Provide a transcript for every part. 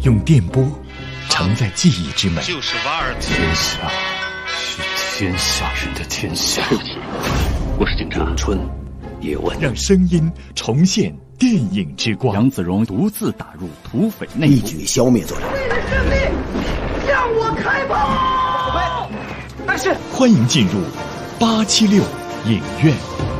用电波承载记忆之美。 就是瓦尔特。 天下是天下人的天下。 我是警察。 咏春叶问， 让声音重现电影之光。 杨子荣独自打入土匪内部， 一举消灭作者。 为了胜利，向我开炮！ 但是，欢迎进入876影院。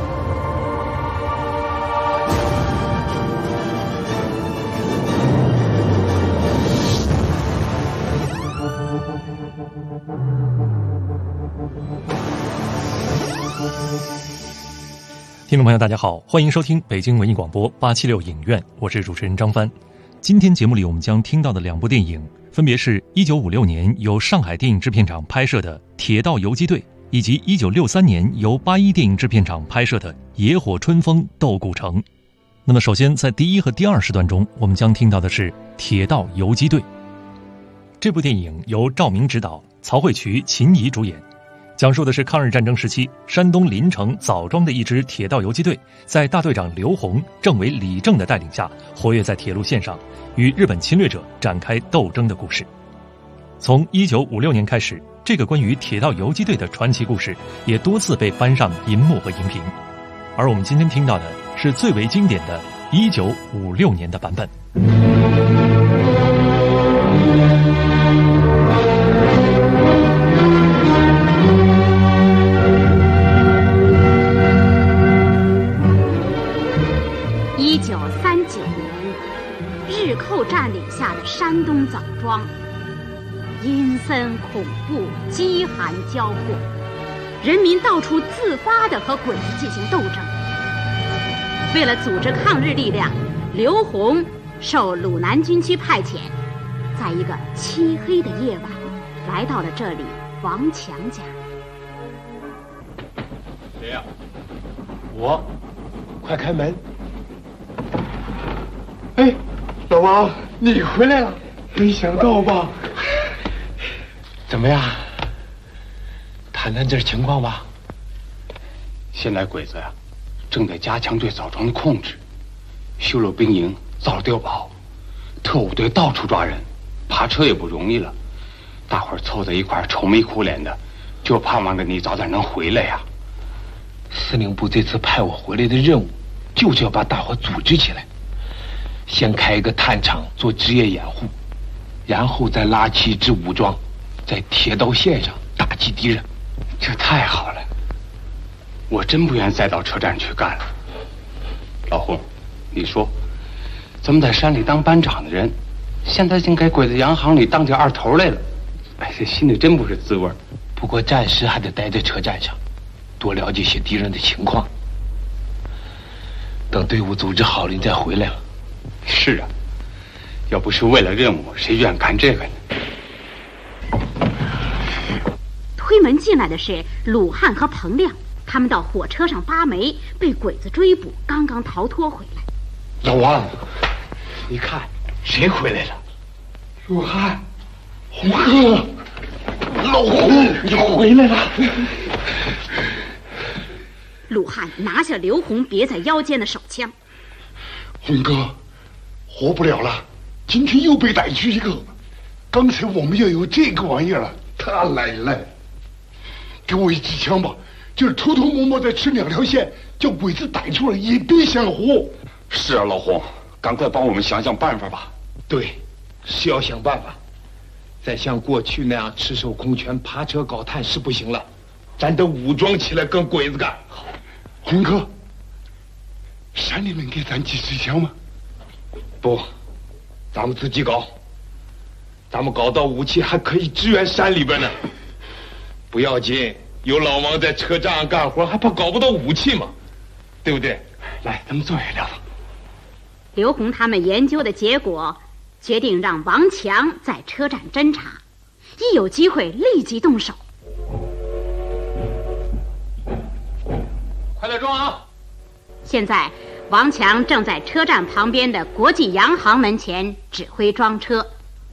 听众朋友大家好，欢迎收听北京文艺广播876影院，我是主持人张帆。今天节目里我们将听到的两部电影分别是1956年由上海电影制片厂拍摄的《铁道游击队》，以及1963年由81电影制片厂拍摄的《野火春风斗古城》。那么首先在第一和第二时段中，我们将听到的是《铁道游击队》。这部电影由赵明执导，曹慧渠、秦怡主演，讲述的是抗日战争时期山东临城枣庄的一支铁道游击队，在大队长刘洪、政委李正的带领下，活跃在铁路线上，与日本侵略者展开斗争的故事。从1956年开始，这个关于铁道游击队的传奇故事也多次被搬上银幕和荧屏，而我们今天听到的是最为经典的1956年的版本。 1939年，日寇占领下的山东枣庄，阴森恐怖，饥寒交迫，人民到处自发地和鬼子进行斗争。为了组织抗日力量，刘洪受鲁南军区派遣，在一个漆黑的夜晚，来到了这里王强家。 谁呀？我，快开门！哎，老王，你回来了，没想到吧？怎么样？谈谈这情况吧。 现在鬼子呀，正在加强对枣庄的控制，修了兵营，造了碉堡，特务队到处抓人，扒车也不容易了。大伙儿凑在一块儿，愁眉苦脸的，就盼望着你早点能回来呀。 司令部这次派我回来的任务，就是要把大伙组织起来。先开一个探场做职业掩护，然后再拉起一支武装，在铁道线上打击敌人。 这太好了，我真不愿再到车站去干了。老洪，你说，咱们在山里当班长的人，现在竟给鬼子洋行里当起二头来了，哎，这心里真不是滋味。 不过暂时还得待在车站上，多了解些敌人的情况。等队伍组织好了，你再回来了。 是啊，要不是为了任务，谁愿干这个呢？ 推门进来的是鲁汉和彭亮，他们到火车上扒煤，被鬼子追捕，刚刚逃脱回来。 老王，你看谁回来了？鲁汉，洪哥，老洪，你回来了。 鲁汉拿下刘洪别在腰间的手枪。 洪哥，活不了了，今天又被逮去一个。刚才我们要有这个玩意儿了，他来了。给我一支枪吧，就是偷偷摸摸在吃2条线，叫鬼子逮住了也别想活。 是啊，老洪，赶快帮我们想想办法吧。 对，是要想办法。再像过去那样赤手空拳爬车搞探是不行了，咱得武装起来跟鬼子干。好， 洪哥，山里面给咱几支枪吗？ 不，咱们自己搞。咱们搞到武器还可以支援山里边呢。不要紧，有老王在车站上干活，还怕搞不到武器吗？对不对？ 来，咱们坐下聊聊。 刘洪他们研究的结果，决定让王强在车站侦查，一有机会立即动手。 快点装啊！ 现在王强正在车站旁边的国际洋行门前指挥装车。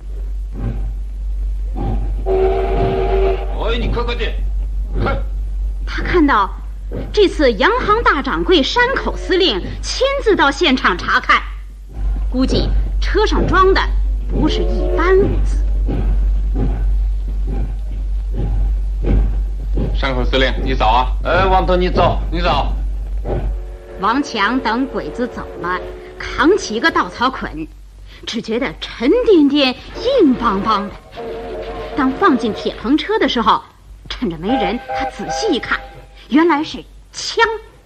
哎，你快点，快！ 他看到这次洋行大掌柜山口司令亲自到现场查看，估计车上装的不是一司令，你早啊！ 王头，你早， 你早。 王强等鬼子走了，扛起一个稻草捆，只觉得沉甸甸、硬邦邦的。当放进铁棚车的时候，趁着没人，他仔细一看，原来是枪。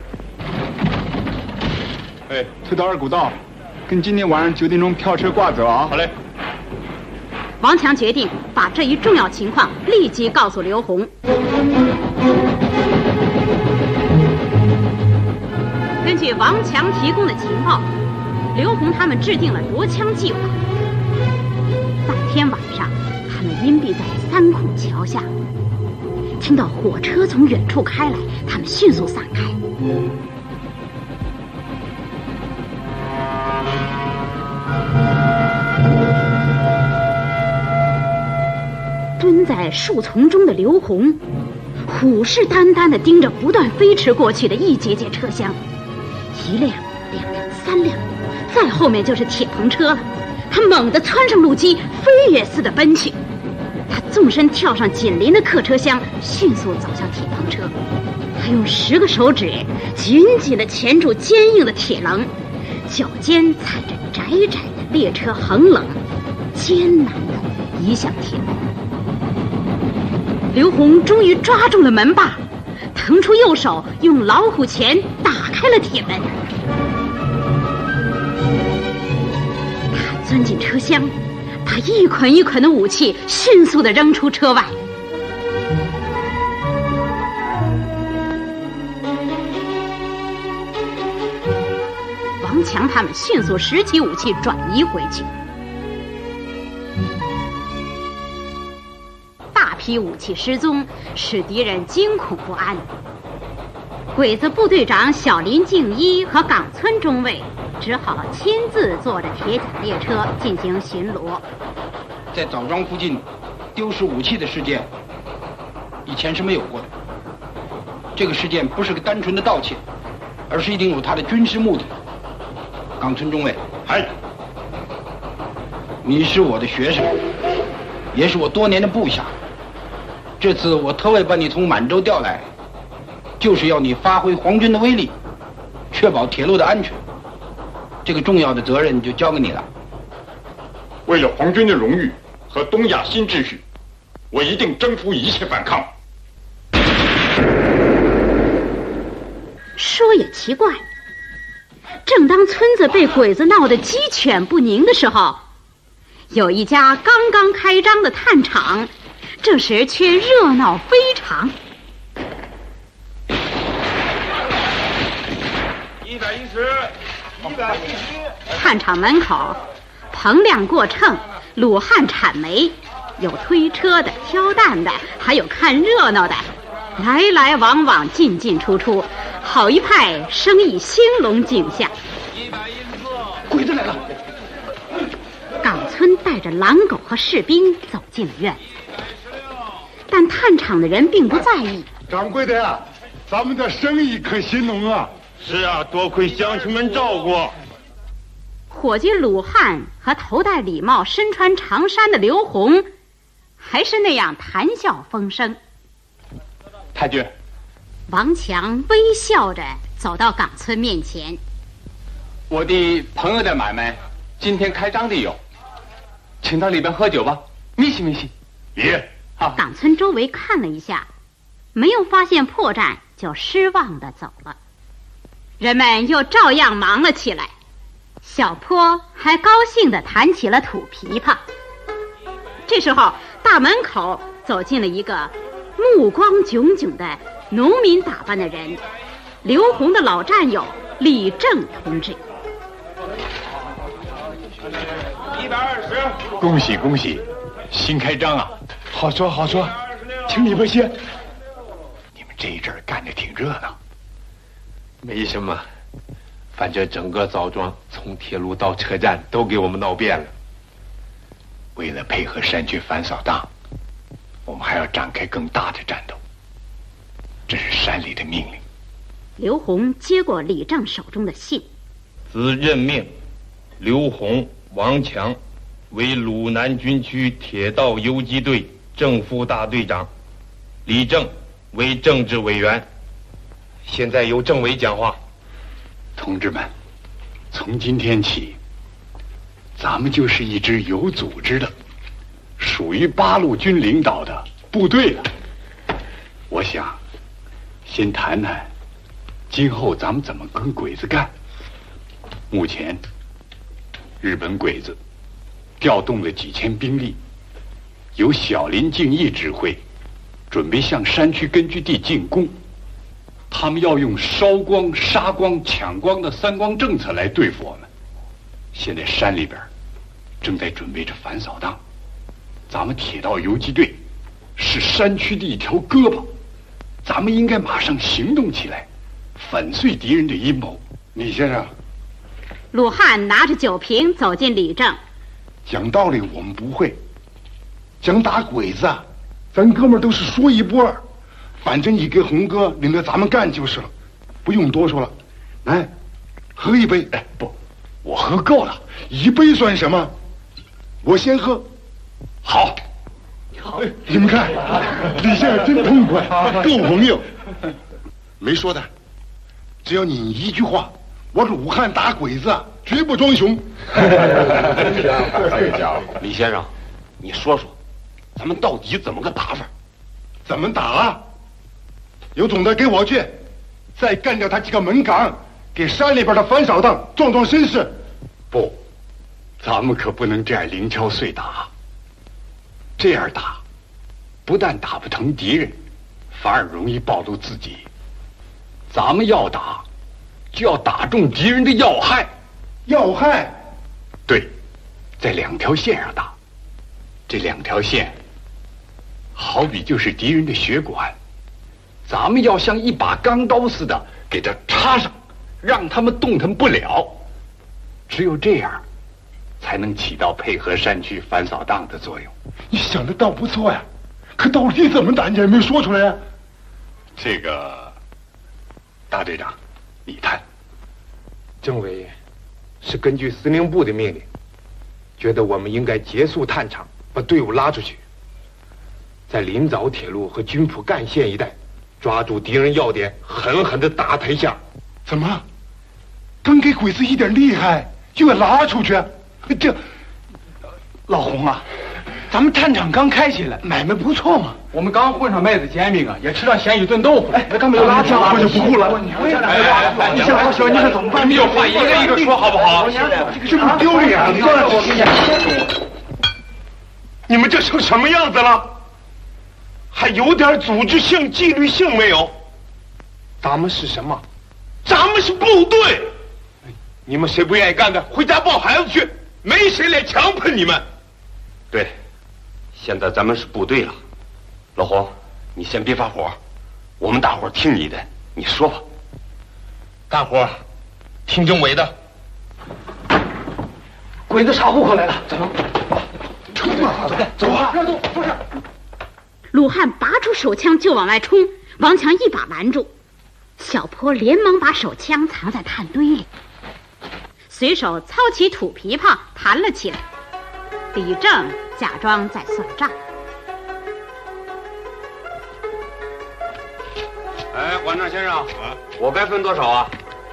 推到二古道，跟今天晚上9点钟票车挂走啊！ 好嘞。 王强决定把这一重要情况立即告诉刘洪。根据王强提供的情报，刘洪他们制定了夺枪计划。当天晚上，他们隐蔽在3孔桥下，听到火车从远处开来，他们迅速散开。蹲在树丛中的刘洪虎视眈眈地盯着不断飞驰过去的一节节车厢，一辆、2辆、3辆，再后面就是铁棚车了。他猛地窜上路基，飞也似的奔去。他纵身跳上紧邻的客车厢，迅速走向铁棚车。他用10个手指紧紧地钳住坚硬的铁棱，脚尖踩着窄窄的列车横棱，艰难地移向铁门。刘洪终于抓住了门把，腾出右手，用老虎钳打开了铁门。他钻进车厢，把一捆一捆的武器迅速地扔出车外。王强他们迅速拾起武器转移回去。大批武器失踪，使敌人惊恐不安。鬼子部队长小林敬一和岗村中尉只好亲自坐着铁甲列车进行巡逻。 在枣庄附近丢失武器的事件，以前是没有过的。这个事件不是个单纯的盗窃，而是一定有它的军事目的。岗村中尉， 嗨， 你是我的学生，也是我多年的部下。这次我特为把你从满洲调来，就是要你发挥皇军的威力，确保铁路的安全。这个重要的责任就交给你了。 为了皇军的荣誉和东亚新秩序，我一定征服一切反抗。 说也奇怪，正当村子被鬼子闹得鸡犬不宁的时候，有一家刚刚开张的炭厂这时却热闹非常。炭厂门口棚亮过秤，鲁汉铲煤，有推车的，挑担的，还有看热闹的，来来往往，进进出出，好一派生意兴隆景象。 鬼子来了！ 岗村带着狼狗和士兵走进了院子，但炭厂的人并不在意。 掌柜的呀，咱们的生意可兴隆啊！ 是啊，多亏乡亲们照顾。 伙计鲁汉和头戴礼帽、身穿长衫的刘洪，还是那样谈笑风生。 太君， 王强微笑着走到岗村面前。 我的朋友的买卖今天开张的有，请到里边喝酒吧，密西密西。 别。 好。 岗村周围看了一下，没有发现破绽，就失望地走了。人们又照样忙了起来，小坡还高兴地弹起了土琵琶。这时候大门口走进了一个目光炯炯的农民打扮的人，刘洪的老战友李正同志。 120。 恭喜恭喜，新开张啊！好说好说，请里边歇。你们这一阵干得挺热闹。 没什么，反正整个枣庄从铁路到车站都给我们闹遍了。 为了配合山区反扫荡，我们还要展开更大的战斗，这是山里的命令。 刘洪接过李正手中的信， 兹任命刘洪、王强为鲁南军区铁道游击队正副大队长，李正为政治委员。现在由政委讲话。 同志们，从今天起，咱们就是一支有组织的、属于八路军领导的部队了。我想，先谈谈今后咱们怎么跟鬼子干。目前，日本鬼子调动了几千兵力，由小林敬义指挥，准备向山区根据地进攻。他们要用烧光、杀光、抢光的三光政策来对付我们。现在山里边正在准备着反扫荡，咱们铁道游击队是山区的一条胳膊，咱们应该马上行动起来，粉碎敌人的阴谋。李先生， 鲁汉拿着酒瓶走进李正。 讲道理我们不会，讲打鬼子啊，咱哥们儿都是说一不二。反正你给红哥领着咱们干就是了，不用多说了。来，喝一杯。哎，不，我喝够了，一杯算什么？我先喝。好，好，你们看，李先生真痛快，够朋友。没说的，只要你一句话，我鲁汉打鬼子啊，绝不装熊。 李先生，你说说，咱们到底怎么个打法？ 怎么打啊？有种的给我去，再干掉他几个门岗，给山里边的反扫荡壮壮声势。不，咱们可不能这样零敲碎打。这样打，不但打不疼敌人，反而容易暴露自己。咱们要打，就要打中敌人的要害。要害？对，在两条线上打。这两条线，好比就是敌人的血管。咱们要像一把钢刀似的给他插上，让他们动弹不了。只有这样，才能起到配合山区反扫荡的作用。你想的倒不错呀，可到底怎么打你还没说出来呀？这个，大队长，你谈。 政委是根据司令部的命令，觉得我们应该结束探场，把队伍拉出去，在临枣铁路和军浦干线一带抓住敌人要点，狠狠地打他一下。 怎么？刚给鬼子一点厉害，就要拉出去？这， 老洪啊，咱们探场刚开起来， 买卖不错嘛。 我们刚混上麦子煎饼啊，也吃到咸鱼炖豆腐。哎，他们又拉出我就不顾了。 你小老小，你可怎么办？ 你们有话一个一个说好不好？ 这不丢脸啊！ 你们这成什么样子了？还有点组织性、纪律性没有？咱们是什么？咱们是部队。你们谁不愿意干的，回家抱孩子去，没谁来强迫你们。 对，现在咱们是部队了。老洪，你先别发火，我们大伙听你的，你说吧。 干活，听政委的。 鬼子查户口来了，走。 走啊！ 让路，不是。 鲁汉拔出手枪就往外冲，王强一把拦住。小坡连忙把手枪藏在炭堆里，随手操起土琵琶弹了起来。李正假装在算账。 哎，馆长先生，我该分多少啊？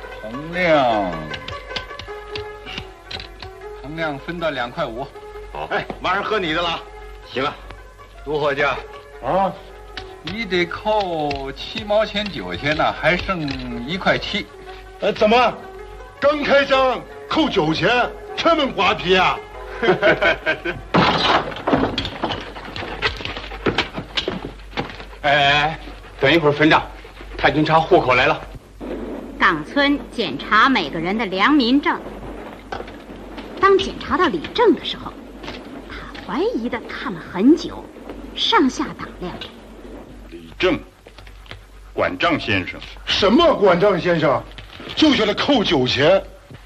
衡量分到2块5。 好，哎，马上喝你的了。行啊， 杜伙计啊， 你得扣7毛钱9钱呢，还剩1块7。 怎么？刚开张扣9钱，这么滑皮啊？ 哎，等一会儿分账，太军查户口来了。 岗村检查每个人的良民证。当检查到李正的时候，他怀疑地看了很久，上下打量。 李正，管账先生。什么管账先生？就叫他扣9钱。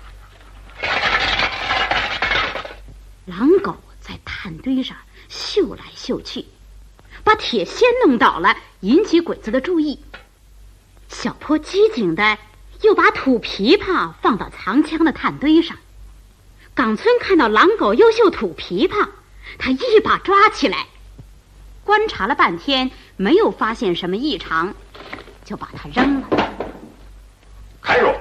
狼狗在炭堆上嗅来嗅去，把铁锨弄倒了，引起鬼子的注意。小坡机警的又把土琵琶放到藏枪的炭堆上。岗村看到狼狗又嗅土琵琶，他一把抓起来，观察了半天， 没有发现什么异常，就把它扔了。 开肉，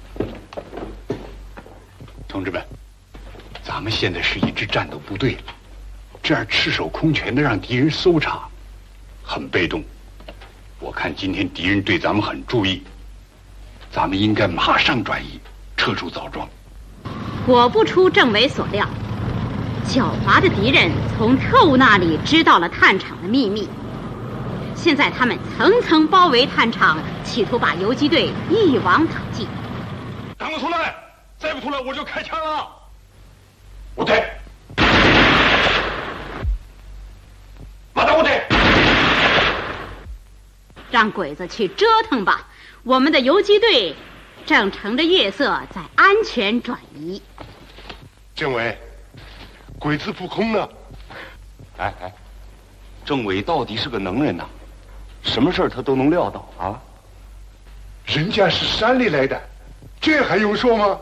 同志们，咱们现在是一支战斗部队，这样赤手空拳的让敌人搜查，很被动。我看今天敌人对咱们很注意，咱们应该马上转移，撤出枣庄。 果不出政委所料，狡猾的敌人从特务那里知道了炭厂的秘密。现在他们层层包围炭厂，企图把游击队一网打尽。 赶快出来！再不出来我就开枪了！我退！马达我退！ 让鬼子去折腾吧！我们的游击队正乘着月色在安全转移。 政委，鬼子不空呢。 哎，政委到底是个能人呐，什么事儿他都能料到啊。 人家是山里来的，这还用说吗？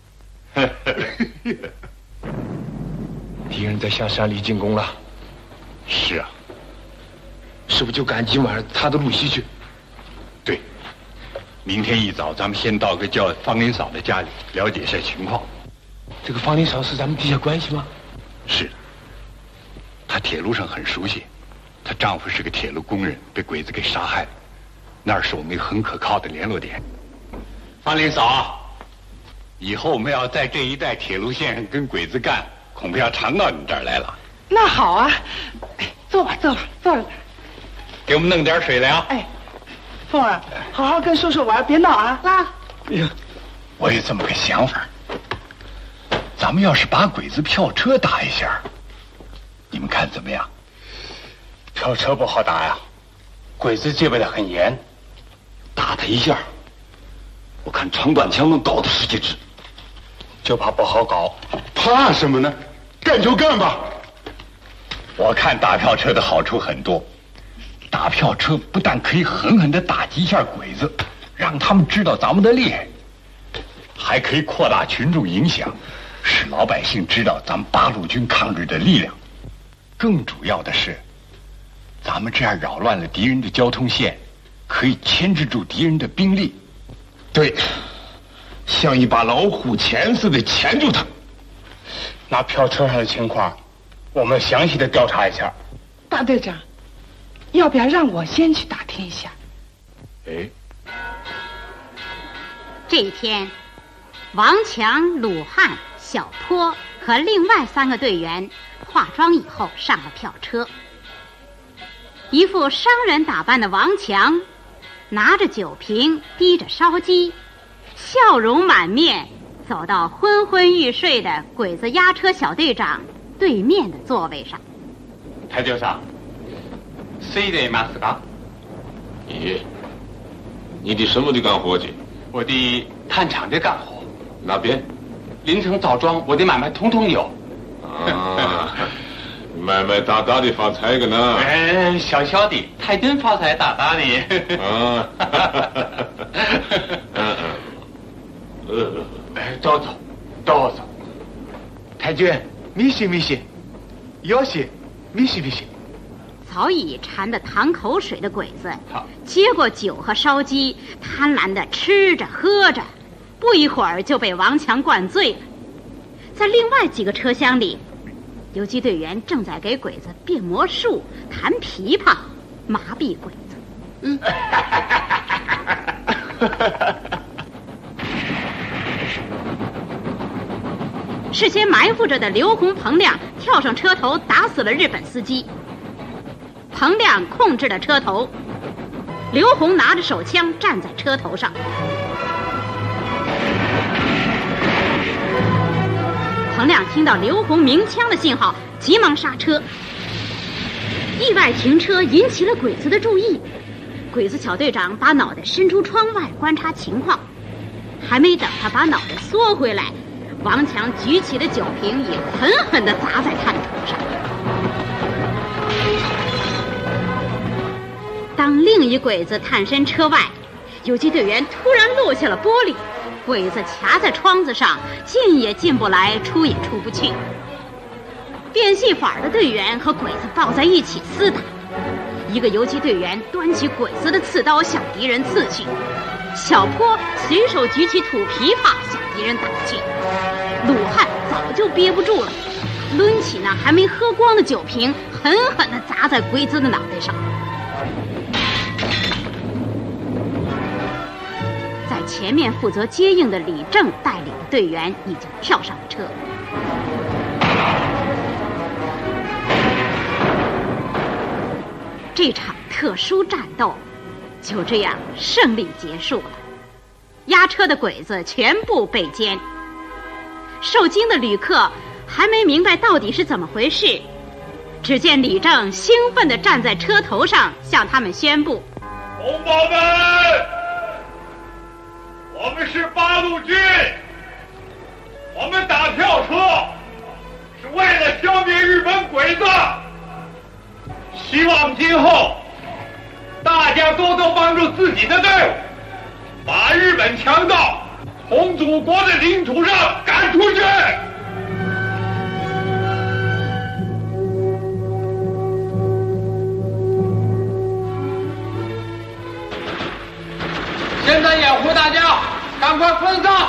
敌人在向山里进攻了。 是啊， 是不是就赶今晚他的路西去？ 对，明天一早咱们先到个叫方林嫂的家里了解一下情况。 这个方林嫂是咱们地下关系吗？ 是的，她铁路上很熟悉，她丈夫是个铁路工人，被鬼子给杀害了，那儿是我们一个很可靠的联络点。方林嫂，以后我们要在这一带铁路线上跟鬼子干，恐怕要常到你这儿来了。 那好啊，坐吧，坐着。 给我们弄点水来啊！ 哎，凤儿，好好跟叔叔玩，别闹啊！拉。 哎呀，我有这么个想法，咱们要是把鬼子票车打一下，你们看怎么样？ 票车不好打呀，鬼子戒备的很严，打他一下，我看长短枪能搞他10几支，就怕不好搞。 怕什么呢？干就干吧！我看打票车的好处很多，打票车不但可以狠狠地打击一下鬼子，让他们知道咱们的厉害，还可以扩大群众影响，使老百姓知道咱们八路军抗日的力量。更主要的是，咱们这样扰乱了敌人的交通线，可以牵制住敌人的兵力。对，像一把老虎钳似的钳住他。 那票车上的情况，我们详细的调查一下。 大队长，要不要让我先去打听一下？ 哎， 这一天，王强、鲁汉、小坡和另外3个队员化妆以后上了票车。一副商人打扮的王强拿着酒瓶，提着烧鸡，笑容满面，走到昏昏欲睡的鬼子押车小队长对面的座位上。 台长さん、谁でいますか？ 你的什么的干活去？ 我的炭厂的干活。 哪边？ 临城枣庄，我的买卖统统有。 啊，买卖大大的发财个呢？ 小小的，太真发财大大的。 啊， どうぞ。 太君，米西，有些米西。 早已馋得淌口水的鬼子接过酒和烧鸡，贪婪地吃着喝着，不一会儿就被王强灌醉了。在另外几个车厢里，游击队员正在给鬼子变魔术、弹琵琶，麻痹鬼子。事先埋伏着的刘洪、彭亮跳上车头，打死了日本司机。彭亮控制了车头，刘洪拿着手枪站在车头上。彭亮听到刘洪鸣枪的信号，急忙刹车。意外停车引起了鬼子的注意，鬼子小队长把脑袋伸出窗外观察情况，还没等他把脑袋缩回来，王强举起的酒瓶也狠狠地砸在他的头上。当另一鬼子探身车外，游击队员突然落下了玻璃，鬼子卡在窗子上，进也进不来，出也出不去。变戏法的队员和鬼子抱在一起厮打， 一个游击队员端起鬼子的刺刀向敌人刺去，小坡随手举起土琵琶向敌人打去。鲁汉早就憋不住了，抡起那还没喝光的酒瓶，狠狠地砸在鬼子的脑袋上。在前面负责接应的李正带领的队员已经跳上了车。这场特殊战斗就这样胜利结束了，押车的鬼子全部被歼。受惊的旅客还没明白到底是怎么回事，只见李正兴奋地站在车头上，向他们宣布： 同胞们，我们是八路军，我们打票车是为了消灭日本鬼子，希望今后大家多多帮助自己的队伍，把日本强盗从祖国的领土上赶出去。 现在掩护大家，赶快分散！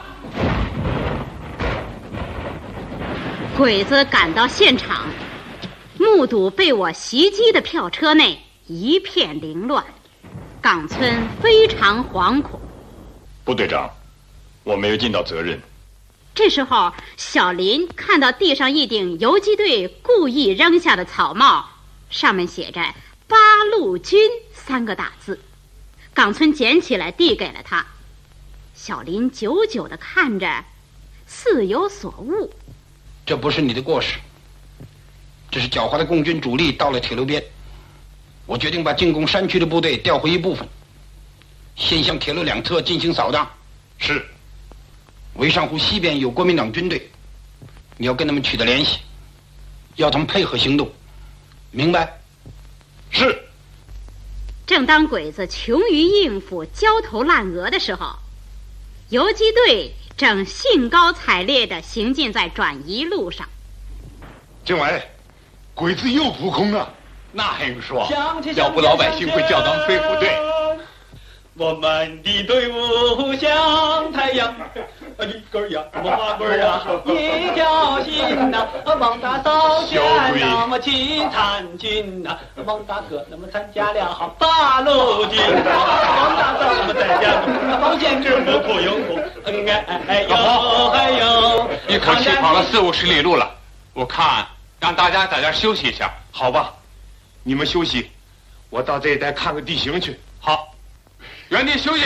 鬼子赶到现场，目睹被我袭击的票车内一片凌乱，冈村非常惶恐。 部队长，我没有尽到责任。 这时候，小林看到地上一顶游击队故意扔下的草帽，上面写着“八路军”3个大字。冈村捡起来递给了他，小林久久地看着，似有所悟。 这不是你的过失，这是狡猾的共军主力到了铁路边。我决定把进攻山区的部队调回一部分，先向铁路两侧进行扫荡。 是。 潍上湖西边有国民党军队，你要跟他们取得联系，要他们配合行动，明白？ 是。 正当鬼子穷于应付焦头烂额的时候，游击队正兴高采烈地行进在转移路上。 政委，鬼子又扑空了。 那还用说？要不老百姓会叫咱们飞虎队。 我们的队伍像太阳，一根呀，花棍啊，一条心呐，王大嫂家那么亲参军呐，王大哥那么参加了八路军，王大嫂那么参加了方县之母不用功，哎呦， 一口气跑了40-50里路了，我看让大家在这休息一下， 好吧？你们休息，我到这一带看看地形去。 好。原地休息。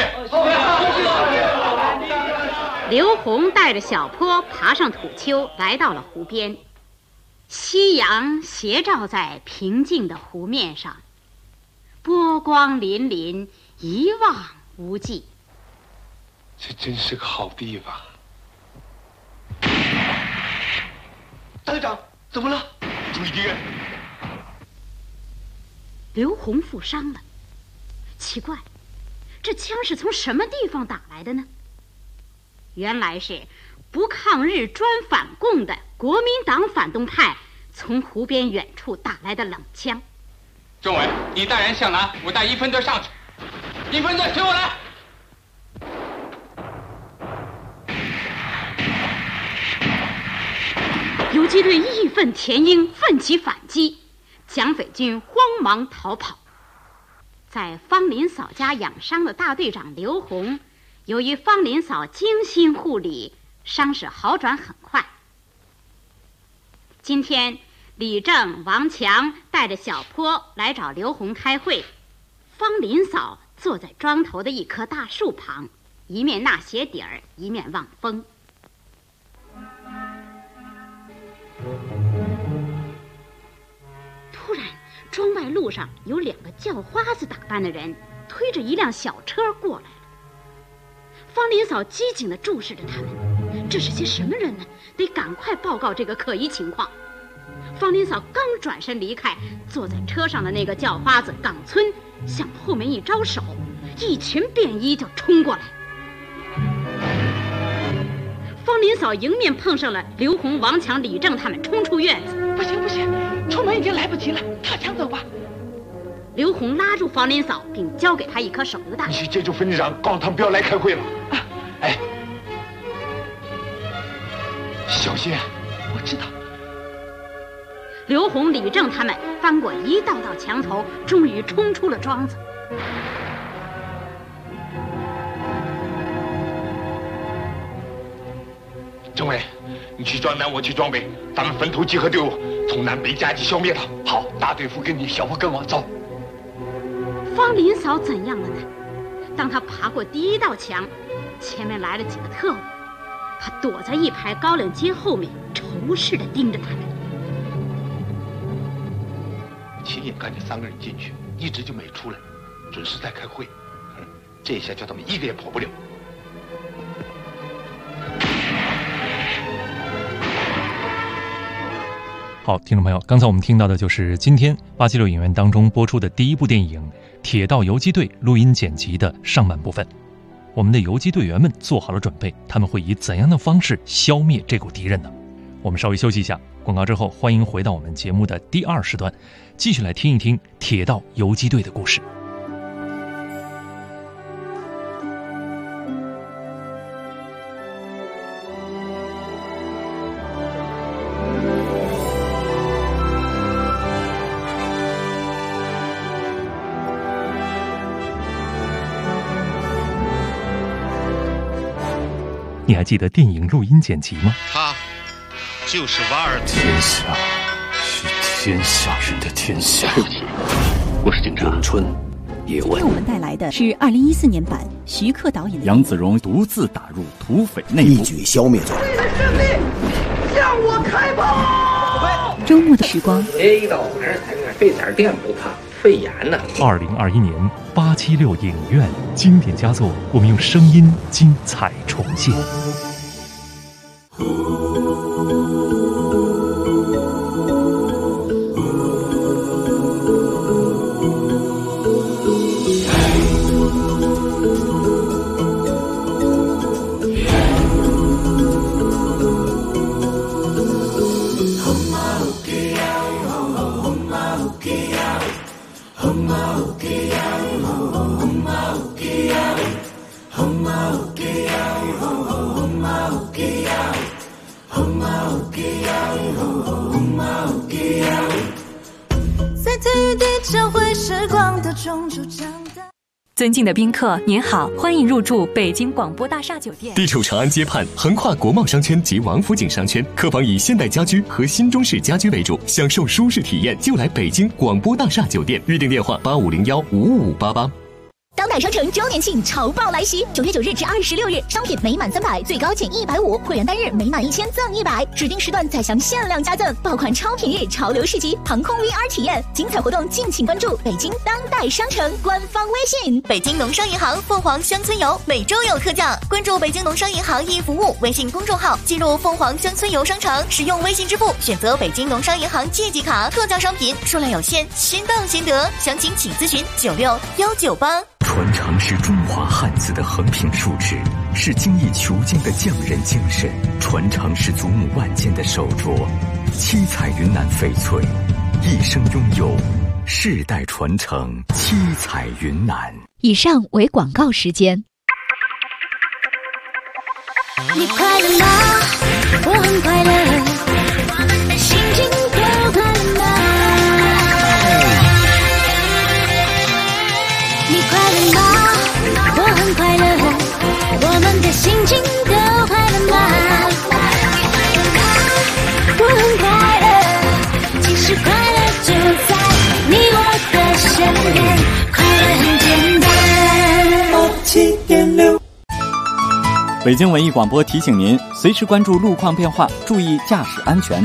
刘洪带着小坡爬上土丘，来到了湖边。夕阳斜照在平静的湖面上，波光粼粼，一望无际。 这真是个好地方。 大队长，怎么了？ 注意敌人。 刘洪负伤了，奇怪。这枪是从什么地方打来的呢？原来是不抗日专反共的国民党反动派从湖边远处打来的冷枪。 政委，你带人向南，我带一分队上去。一分队随我来。 游击队义愤填膺，奋起反击，蒋匪军慌忙逃跑。在方林嫂家养伤的大队长刘洪，由于方林嫂精心护理，伤势好转很快。今天李正、王强带着小坡来找刘洪开会，方林嫂坐在庄头的一棵大树旁，一面纳鞋底儿，一面望风。突然庄外路上有2个叫花子打扮的人推着一辆小车过来了。方林嫂机警地注视着他们，这是些什么人呢？得赶快报告这个可疑情况。方林嫂刚转身离开，坐在车上的那个叫花子冈村向后面一招手，一群便衣就冲过来。方林嫂迎面碰上了刘洪、王强、李正他们，冲出院子。 不行，出门已经来不及了，靠墙走吧。 刘洪拉住房林嫂，并交给她一颗手榴弹。 你去接住分局长，告诉他们不要来开会了。哎，小心！ 我知道。 刘洪、李正他们翻过一道道墙头，终于冲出了庄子。 政委，你去庄南，我去庄北，咱们分头集合队伍，从南北夹击消灭他。好，大队夫跟你，小夫跟我，走。 方林嫂怎样了呢？当她爬过第一道墙，前面来了几个特务，她躲在一排高粱秸后面，仇视地盯着他们。 亲眼看见3个人进去，一直就没出来，准是在开会。这下叫他们一个也跑不了。 好，听众朋友，刚才我们听到的就是今天876影院当中播出的第一部电影《铁道游击队》录音剪辑的上半部分。我们的游击队员们做好了准备，他们会以怎样的方式消灭这股敌人呢？我们稍微休息一下，广告之后欢迎回到我们节目的第2时段，继续来听一听铁道游击队的故事。你还记得电影录音剪辑吗？ 他就是瓦尔特。 天下是天下人的天下。我是警察。咏春叶问。 今天我们带来的是2014年版徐克导演的杨子荣独自打入土匪内部，一举消灭为了胜利，向我开炮！ 周末的时光。 一到晚上才看费点电不怕。肺炎呢 ？2021年876影院经典佳作，我们用声音精彩重现。 尊敬的宾客，您好，欢迎入住北京广播大厦酒店。 地处长安街畔，横跨国贸商圈及王府井商圈，客房以现代家居和新中式家居为主，享受舒适体验就来北京广播大厦酒店。预订电话8501-55588。 当代商城周年庆潮爆来袭，9月9日至26日，商品每满300最高减150，会员单日每满1000赠100，指定时段再享限量加赠，爆款超品日潮流市集航空 VR 体验，精彩活动敬请关注北京当代商城官方微信。 北京农商银行凤凰乡村游每周有特价，关注北京农商银行易服务微信公众号，进入凤凰乡村游商城，使用微信支付选择北京农商银行借记卡，特价商品数量有限，先到先得，详情请咨询96198。 传承是中华汉字的横平竖直，是精益求精的匠人精神；传承是祖母万间的手镯，七彩云南翡翠，一生拥有，世代传承，七彩云南。 以上为广告时间。 你快乐吗？我很快乐，心情多快乐吗？你快乐吗？我很快乐，我们的心情都快乐吗？我很快乐，其实快乐就在你我的身边，快乐很简单。7.6。 北京文艺广播提醒您，随时关注路况变化，注意驾驶安全。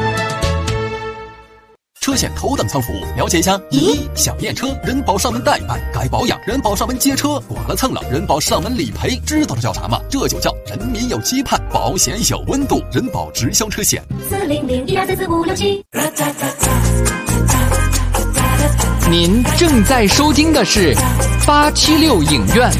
车险头等舱服务，了解一下。1. 想验车，人保上门代办；该保养，人保上门接车；剐了蹭了，人保上门理赔。知道这叫啥吗？这就叫人民有期盼，保险有温度，人保直销车险。400-1234567。 您正在收听的是876影院。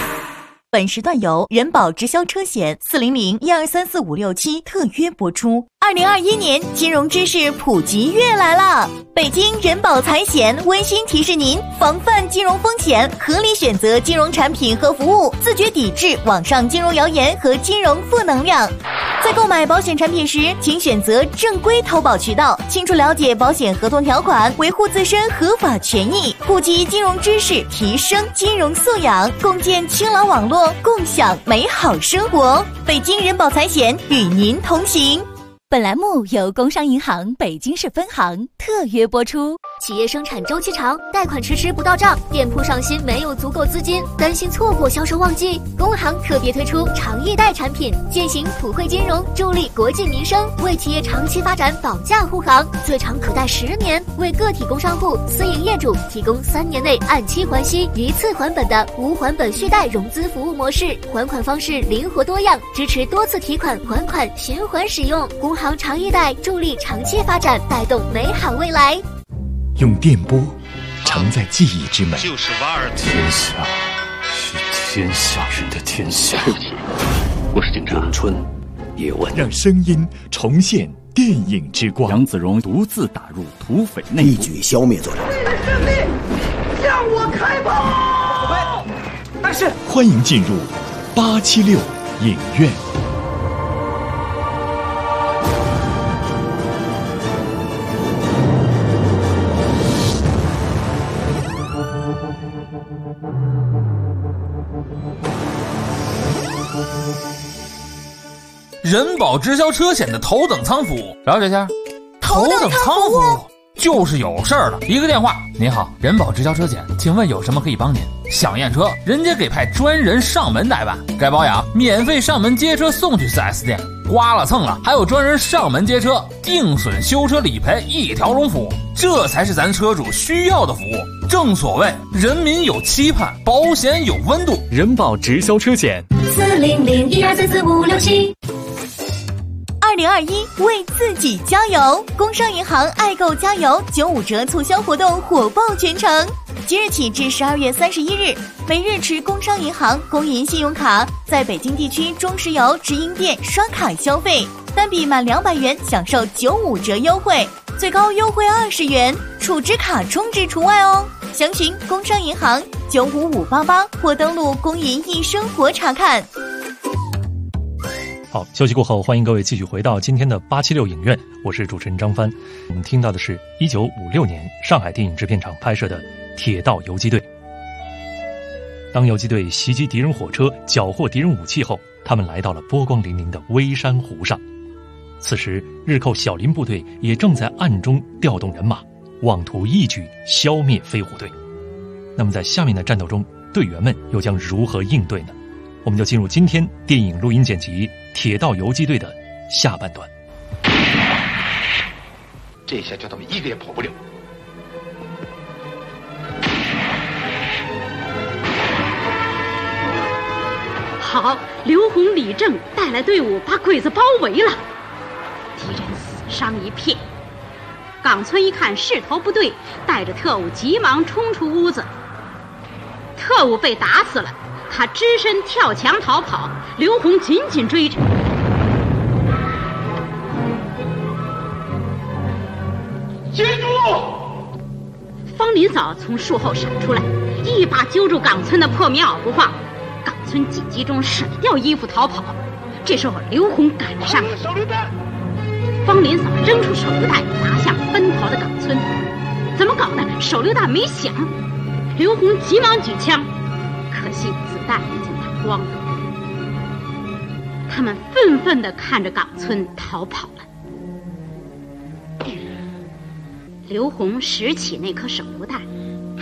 本时段由人保直销车险400-1234567特约播出。 2021年金融知识普及月来了，北京人保财险温馨提示您防范金融风险，合理选择金融产品和服务，自觉抵制网上金融谣言和金融负能量。在购买保险产品时，请选择正规投保渠道，清楚了解保险合同条款，维护自身合法权益，普及金融知识，提升金融素养，共建清朗网络，共享美好生活。北京人保财险与您同行。 本栏目由工商银行北京市分行特约播出。 企业生产周期长，贷款迟迟不到账，店铺上新没有足够资金，担心错过销售旺季，工行特别推出长易贷产品，践行普惠金融，助力国计民生，为企业长期发展保驾护航，最长可贷10年，为个体工商户、私营业主提供3年内按期还息、一次还本的无还本续贷融资服务模式，还款方式灵活多样，支持多次提款还款循环使用。工行长易贷助力长期发展，带动美好未来。 用电波承载记忆之美， 就是瓦尔特。 天下是天下人的天下。 对不起，我是警察。 咏春，叶问， 让声音重现电影之光。 杨子荣独自打入土匪内部， 一举消灭作者。 为了胜利，向我开炮！但是， 欢迎进入876影院。 人保直销车险的头等舱服务，了解一下。头等舱服务就是有事儿了，一个电话。您好，人保直销车险，请问有什么可以帮您？想验车，人家给派专人上门代办；该保养，免费上门接车送去 4S 店；刮了蹭了，还有专人上门接车，定损修车理赔一条龙服务。这才是咱车主需要的服务。正所谓人民有期盼，保险有温度。 人保直销车险 40012344567。 2021为自己加油！工商银行爱购加油95折促销活动火爆全城，即日起至12月31日，每日持工商银行工银信用卡在北京地区中石油直营店刷卡消费，单笔满200元享受95折优惠，最高优惠20元，储值卡充值除外哦。详询工商银行95588或登录工银易生活查看。 好，休息过后，欢迎各位继续回到今天的876影院，我是主持人张帆。我们听到的是1956年上海电影制片厂拍摄的《铁道游击队》。当游击队袭击敌人火车，缴获敌人武器后，他们来到了波光粼粼的微山湖上。此时，日寇小林部队也正在暗中调动人马，妄图一举消灭飞虎队。那么在下面的战斗中，队员们又将如何应对呢？我们就进入今天电影录音剪辑《铁道游击队》的下半段。 这下叫他们一个也跑不了。 好，刘洪、李正带来队伍把鬼子包围了，敌人死伤一片。冈村一看势头不对，带着特务急忙冲出屋子。特务被打死了，他只身跳墙逃跑，刘洪紧紧追着。 接住！ 方林嫂从树后闪出来，一把揪住冈村的破棉袄不放。冈村紧急中甩掉衣服逃跑。这时候刘洪赶了上来，方林嫂扔出手榴弹砸向奔逃的冈村。怎么搞的？手榴弹没响。刘洪急忙举枪，可惜子弹已经打光了。他们愤愤地看着冈村逃跑了。刘洪拾起那颗手榴弹，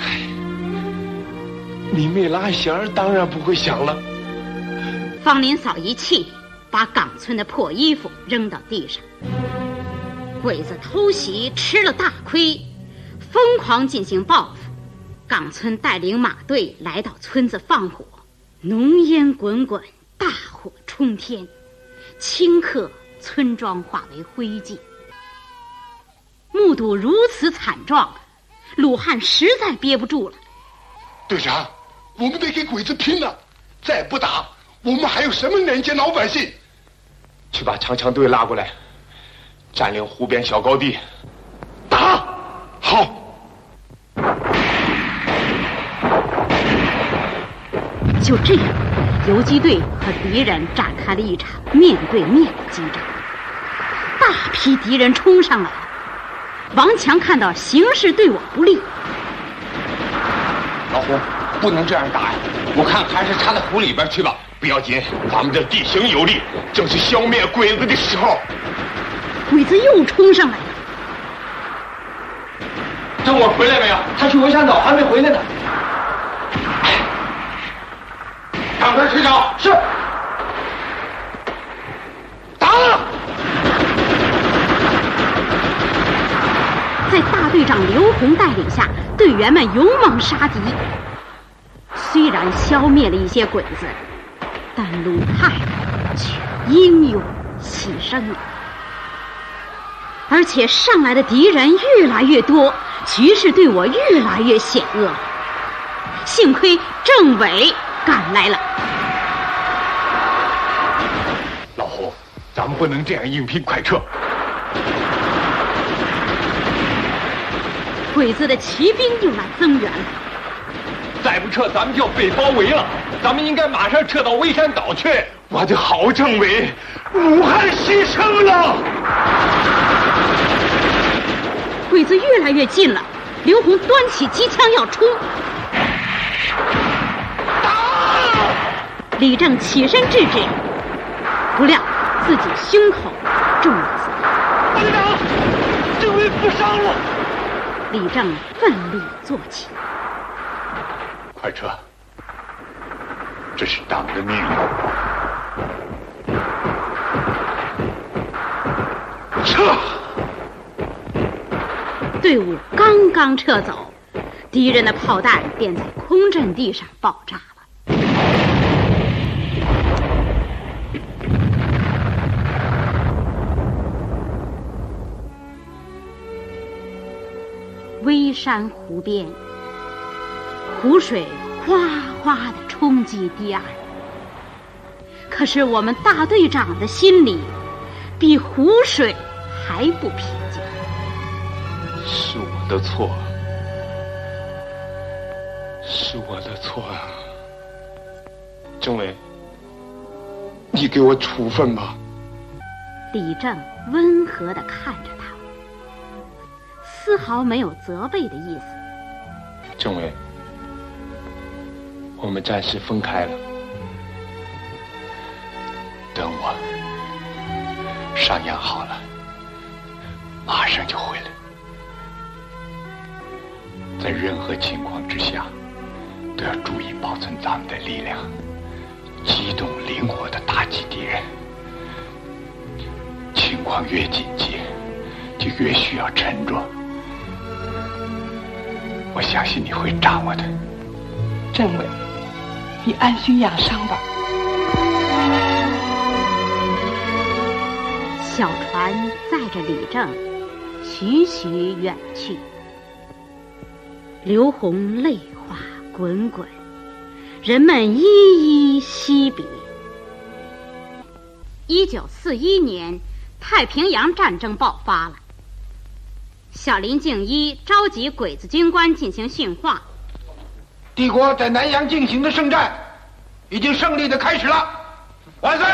你没拉弦，当然不会响了。 方林嫂一气，把冈村的破衣服扔到地上。鬼子偷袭吃了大亏，疯狂进行报复。冈村带领马队来到村子放火，浓烟滚滚，大火冲天，顷刻村庄化为灰烬。目睹如此惨状，鲁汉实在憋不住了。 队长，我们得给鬼子拼了！再不打，我们还有什么人间老百姓？ 去把长枪队拉过来， 占领湖边小高地，打！好。 就这样，游击队和敌人展开了一场面对面的激战。大批敌人冲上来了，王强看到形势对我不利， 老胡，不能这样打呀！我看还是插到湖里边去吧。不要紧，咱们这地形有利，正是消灭鬼子的时候。 鬼子又冲上来了。 郑我回来没有？ 他去围山岛，还没回来呢。 赶快去找。 是。 打！ 在大队长刘洪带领下，队员们勇猛杀敌。虽然消灭了一些鬼子，但鲁泰却英勇牺牲了。而且上来的敌人越来越多，局势对我越来越险恶。幸亏政委赶来了。 老胡，咱们不能这样硬拼，快撤！ 鬼子的骑兵又来增援了。 再不撤，咱们就要被包围了。咱们应该马上撤到微山岛去。我的好政委，武汉牺牲了。 鬼子越来越近了，刘洪端起机枪要冲。李正起身制止，不料自己胸口中了子弹。 大队长，政委负伤了。 李正奋力坐起。 快撤！这是党的命令。撤！ 队伍刚刚撤走，敌人的炮弹便在空阵地上爆炸了。微山湖边，湖水哗哗地冲击堤岸。可是我们大队长的心里比湖水还不平静。 是我的错，是我的错啊！政委，你给我处分吧。 李正温和地看着他，丝毫没有责备的意思。 政委，我们暂时分开了，等我伤养好了，马上就回来。在任何情况之下，都要注意保存咱们的力量，机动灵活地打击敌人。情况越紧急，就越需要沉着。我相信你会掌握的。 政委，你安心养伤吧。 小船载着李正徐徐远去。刘洪泪花滚滚，人们依依惜别。1941年，太平洋战争爆发了。小林敬一召集鬼子军官进行训话。 帝国在南洋进行的圣战已经胜利的开始了。万岁！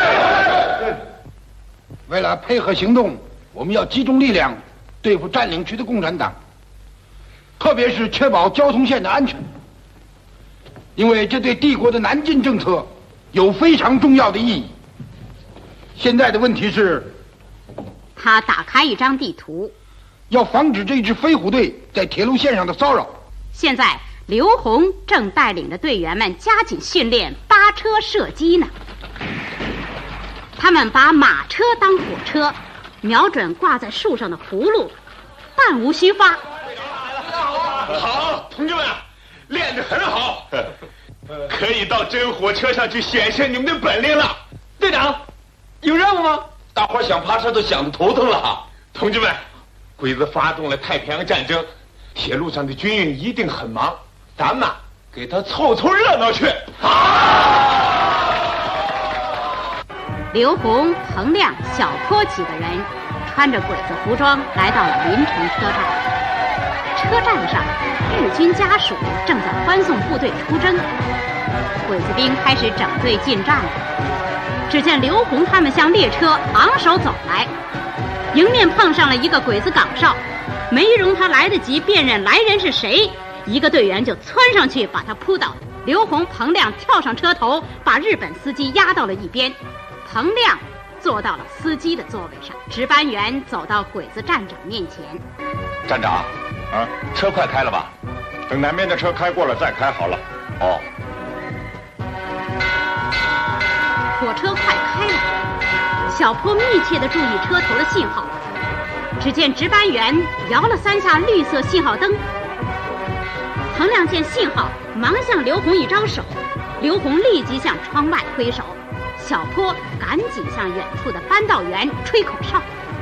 为了配合行动，我们要集中力量对付占领区的共产党，特别是确保交通线的安全，因为这对帝国的南进政策有非常重要的意义。现在的问题是， 他打开一张地图， 要防止这支飞虎队在铁路线上的骚扰。 现在刘洪正带领着队员们加紧训练扒车射击呢。他们把马车当火车，瞄准挂在树上的葫芦，弹无虚发。 好，同志们，练得很好，可以到真火车上去显现你们的本领了。 队长，有任务吗？ 大伙想爬车都想得头疼了哈。同志们，鬼子发动了太平洋战争，铁路上的军运一定很忙，咱们给他凑凑热闹去。 刘洪、彭亮、小坡几个人穿着鬼子服装来到了临城车站。车站上，日军家属正在欢送部队出征，鬼子兵开始整队进站了。只见刘洪他们向列车昂首走来，迎面碰上了一个鬼子岗哨，没容他来得及辨认来人是谁，一个队员就窜上去把他扑倒。刘洪、彭亮跳上车头，把日本司机压到了一边，彭亮坐到了司机的座位上。值班员走到鬼子站长面前： 站长，车快开了吧？ 等南边的车开过了再开好了。 哦。 火车快开了，小坡密切地注意车头的信号。只见值班员摇了3下绿色信号灯。彭亮见信号，忙向刘洪一招手，刘洪立即向窗外挥手，小坡赶紧向远处的扳道员吹口哨。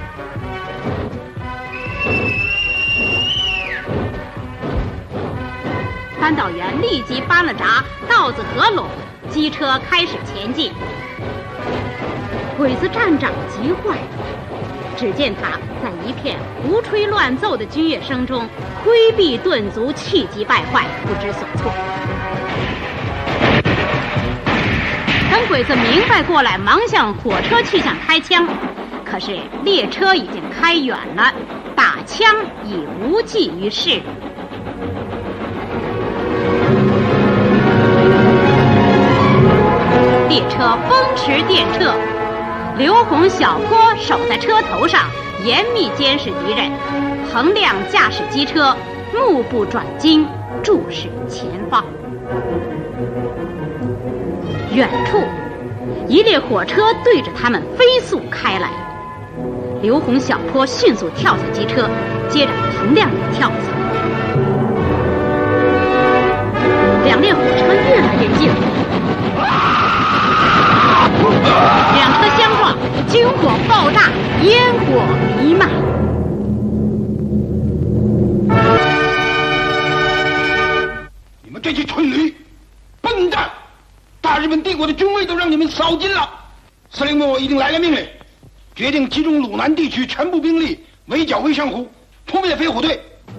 扳道员立即搬了闸，道子合拢，机车开始前进。鬼子站长急坏了，只见他在一片胡吹乱奏的军乐声中挥臂顿足，气急败坏，不知所措。等鬼子明白过来，忙向火车去向开枪，可是列车已经开远了，打枪已无济于事。列车风驰电掣，刘洪、小坡守在车头上，严密监视敌人。彭亮驾驶机车，目不转睛，注视前方。远处，一列火车对着他们飞速开来。刘洪、小坡迅速跳下机车，接着彭亮也跳下。两列火车越来越近，两车相撞，军火爆炸，烟火弥漫。 你们这些蠢驴、笨蛋！大日本帝国的军威都让你们扫尽了。司令部我已经来了命令，决定集中鲁南地区全部兵力围剿魏上湖，扑灭飞虎队。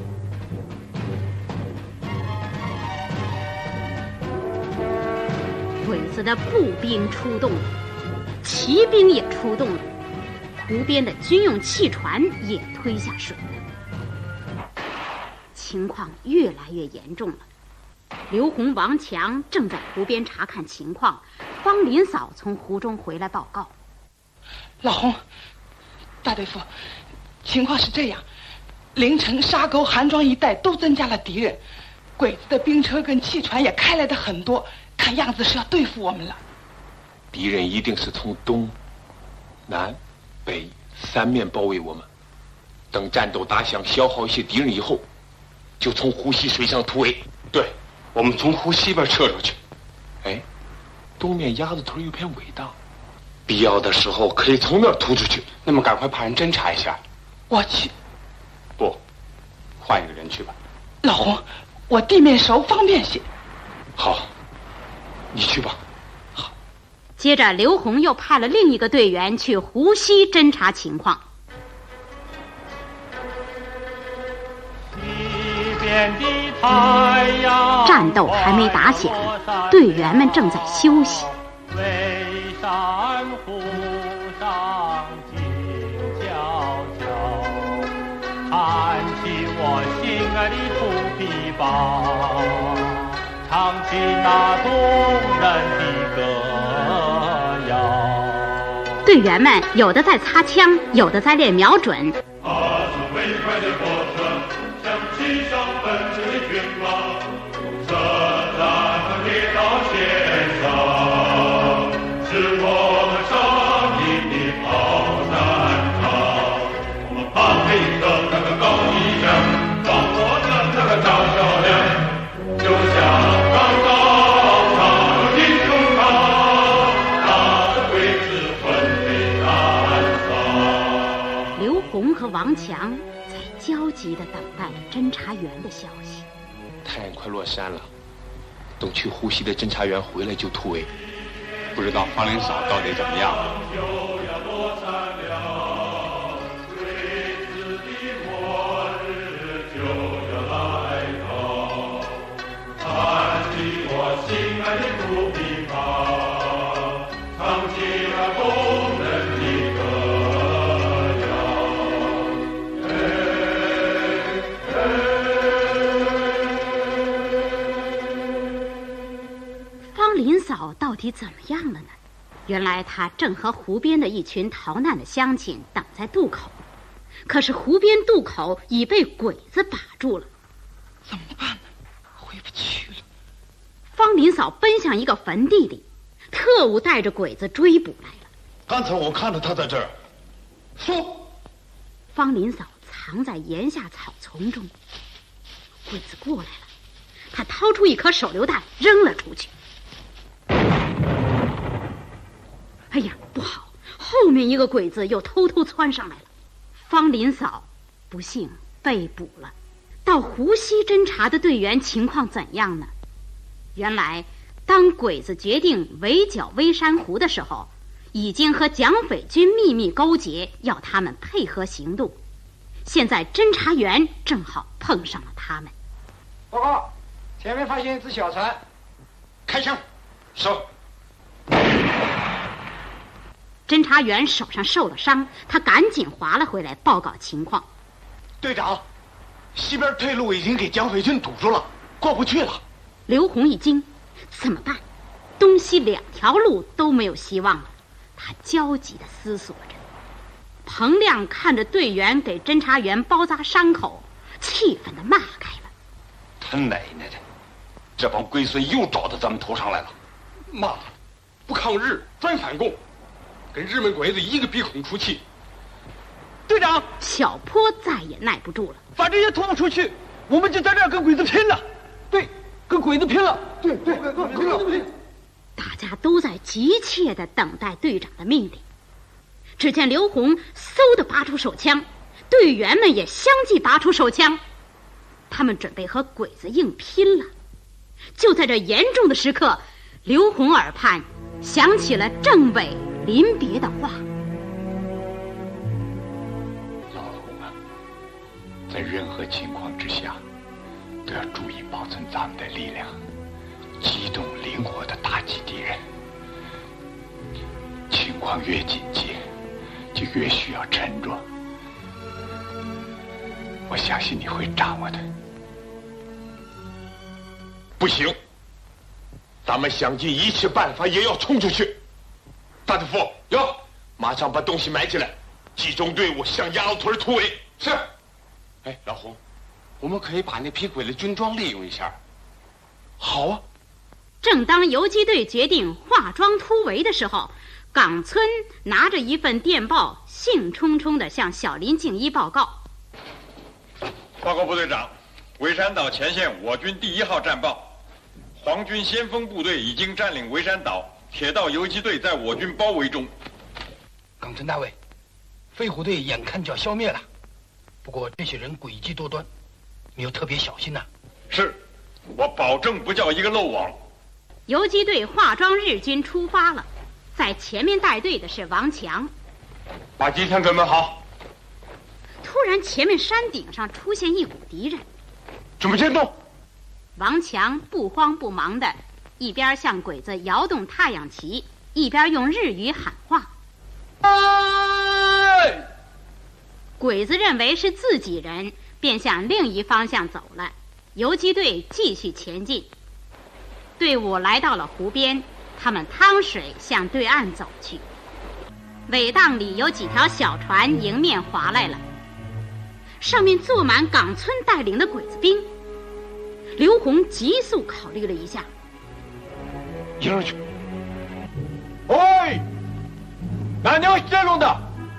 鬼子的步兵出动了，骑兵也出动了，湖边的军用汽船也推下水了。情况越来越严重了。刘洪、王强正在湖边查看情况，方林嫂从湖中回来报告： 老洪，大队副，情况是这样，凌晨沙沟、韩庄一带都增加了敌人，鬼子的兵车跟汽船也开来的很多，看样子是要对付我们了。 敌人一定是从东、南、北3面包围我们，等战斗打响，消耗一些敌人以后，就从湖西水上突围。 对，我们从湖西边撤出去。 哎，东面鸭子头有片尾荡，必要的时候可以从那儿突出去。 那么赶快派人侦查一下。 我去。 不，换一个人去吧。 老洪，我地面熟，方便些。 好，你去吧。 好。接着，刘洪又派了另一个队员去湖西侦查情况。战斗还没打响，队员们正在休息。 巍山湖上静悄悄，弹起我心爱的土琵琶，唱起那动人的歌谣。 队员们有的在擦枪，有的在练瞄准。和王强在焦急地等待着侦查员的消息。 太阳快落山了，等去湖西的侦查员回来就突围。 不知道方林嫂到底怎么样了？ 口到底怎么样了呢？原来他正和湖边的一群逃难的乡亲等在渡口，可是湖边渡口已被鬼子把住了。 怎么办呢？回不去了。 方林嫂奔向一个坟地里，特务带着鬼子追捕来了。 刚才我看到他在这儿。说。 方林嫂藏在檐下草丛中，鬼子过来了，他掏出一颗手榴弹扔了出去。哎呀，不好！后面一个鬼子又偷偷窜上来了。方林嫂不幸被捕了。到湖西侦察的队员情况怎样呢？原来当鬼子决定围剿微山湖的时候，已经和蒋匪军秘密勾结，要他们配合行动。现在侦察员正好碰上了他们。 报告，前面发现一只小船， 开枪。是。 侦察员手上受了伤，他赶紧划了回来报告情况。 队长，西边退路已经给蒋匪军堵住了，过不去了。 刘洪一惊，怎么办？东西两条路都没有希望了。他焦急地思索着。彭亮看着队员给侦察员包扎伤口，气愤地骂开了：“ 他奶奶的，这帮龟孙又找到咱们头上来了！ 妈，不抗日专反共，跟日本鬼子一个鼻孔出气。” 队长， 小坡再也耐不住了， 反正也拖不出去，我们就在这儿跟鬼子拼了。对，跟鬼子拼了。对，拼了。 大家都在急切地等待队长的命令。只见刘洪嗖地拔出手枪，队员们也相继拔出手枪，他们准备和鬼子硬拼了。就在这严重的时刻，刘洪耳畔响起了政委临别的话：“ 老洪啊，在任何情况之下，都要注意保存咱们的力量，机动灵活地打击敌人。情况越紧急，就越需要沉着。我相信你会掌握的。” 不行，咱们想尽一切办法也要冲出去。大队副， 哟， 马上把东西埋起来，集中队伍向鸭子屯突围。 是。哎，老洪，我们可以把那批鬼子军装利用一下。 好啊。 正当游击队决定化妆突围的时候，冈村拿着一份电报，兴冲冲地向小林敬一报告：“ 报告部队长，围山岛前线我军第1号战报，皇军先锋部队已经占领围山岛，铁道游击队在我军包围中。” 冈村大尉，飞虎队眼看就要消灭了，不过这些人诡计多端，你要特别小心呐。 是，我保证不叫一个漏网。 游击队化妆日军出发了，在前面带队的是王强。 把机枪准备好。 突然，前面山顶上出现一股敌人。 准备监督。 王强不慌不忙的，一边向鬼子摇动太阳旗，一边用日语喊话。鬼子认为是自己人，便向另一方向走了。游击队继续前进。队伍来到了湖边，他们趟水向对岸走去。尾档里有几条小船迎面划来了，上面坐满冈村带领的鬼子兵。刘洪急速考虑了一下， 迎上去。喂，何をしてるんだ？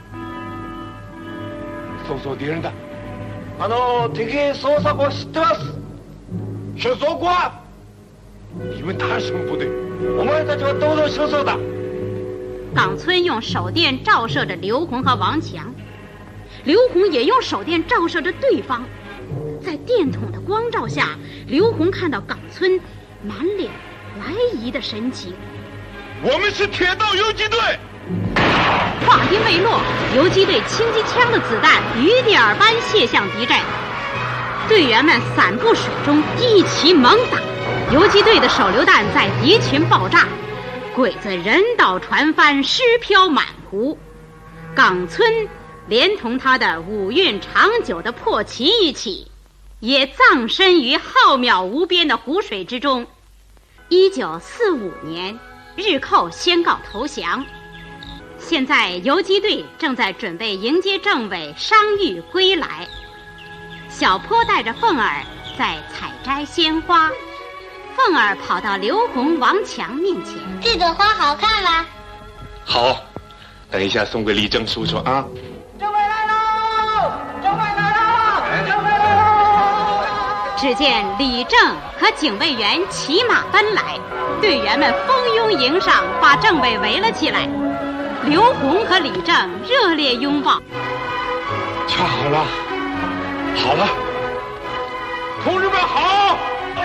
搜索敌人的。 敵捜索を知ってます。 是搜官。你问他什么部队？ 我们たちは都是搜索的。 冈村用手电照射着刘洪和王强，刘洪也用手电照射着对方。在电筒的光照下，刘洪看到冈村满脸怀疑的神情。 我们是铁道游击队。 话音未落，游击队轻机枪的子弹雨点般泻向敌阵，队员们散布水中一齐猛打。游击队的手榴弹在敌群爆炸，鬼子人倒船翻，尸漂满湖。冈村连同他的五运长久的破旗一起，也葬身于浩渺无边的湖水之中。1945年日寇宣告投降。现在游击队正在准备迎接政委伤愈归来。小坡带着凤儿在采摘鲜花，凤儿跑到刘洪、王强面前：“ 这朵花好看吗？”“ 好，等一下送给李正叔叔啊。”“ 政委来喽！政委来了！政委来喽！” 只见李正和警卫员骑马奔来，队员们蜂拥迎上，把政委围了起来。刘洪和李正热烈拥抱。 “瞧好了，好了，同志们好！”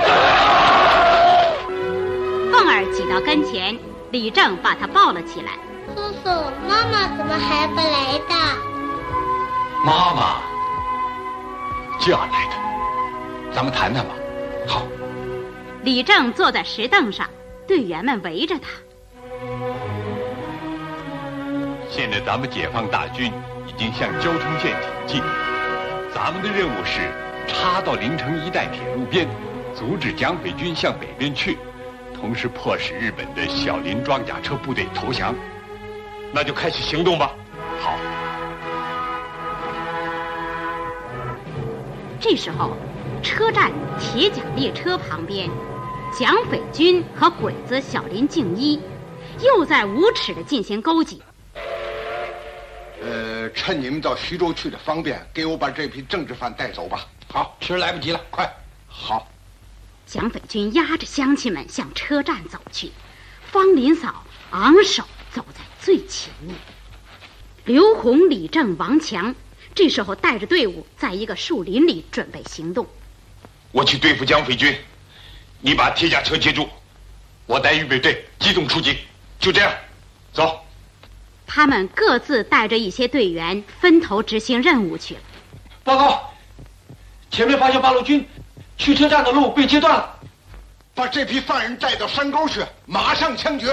凤儿挤到跟前，李正把她抱了起来。 “叔叔，妈妈怎么还不来的？”“ 妈妈这样来的，咱们谈谈吧。”“好。” 李正坐在石凳上，队员们围着他。 现在咱们解放大军已经向交通线挺进，咱们的任务是插到临城一带铁路边，阻止蒋匪军向北边去，同时迫使日本的小林装甲车部队投降。那就开始行动吧。好。 这时候，车站铁甲列车旁边，蒋匪军和鬼子小林敬一又在无耻地进行勾结。 趁你们到徐州去的方便，给我把这批政治犯带走吧。 好，迟来不及了，快。 好。 蒋匪军押着乡亲们向车站走去，方林嫂昂首走在最前面。刘洪、李正、王强这时候带着队伍在一个树林里准备行动。 我去对付蒋匪军，你把铁甲车接住，我带预备队机动出击。就这样，走。 他们各自带着一些队员分头执行任务去了。 报告，前面发现八路军，去车站的路被截断了。 把这批犯人带到山沟去，马上枪决。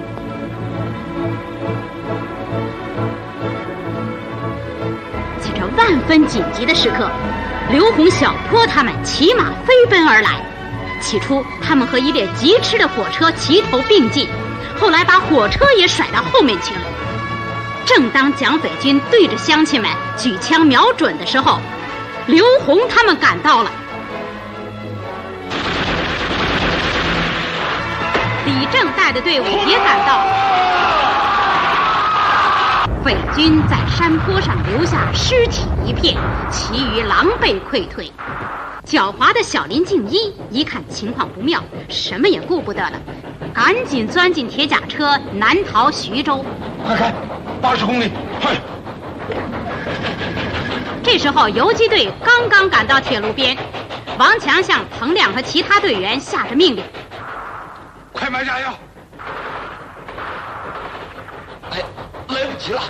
在这万分紧急的时刻，刘洪、小坡他们骑马飞奔而来。起初，他们和一列疾驰的火车齐头并进，后来把火车也甩到后面去了。正当蒋匪军对着乡亲们举枪瞄准的时候，刘洪他们赶到了。李正带的队伍也赶到了。匪军在山坡上留下尸体一片，其余狼狈溃退。狡猾的小林敬一一看情况不妙，什么也顾不得了，赶紧钻进铁甲车南逃徐州。 快开，80公里，快！ 这时候游击队刚刚赶到铁路边，王强向彭亮和其他队员下着命令： 快买炸药！来不及了，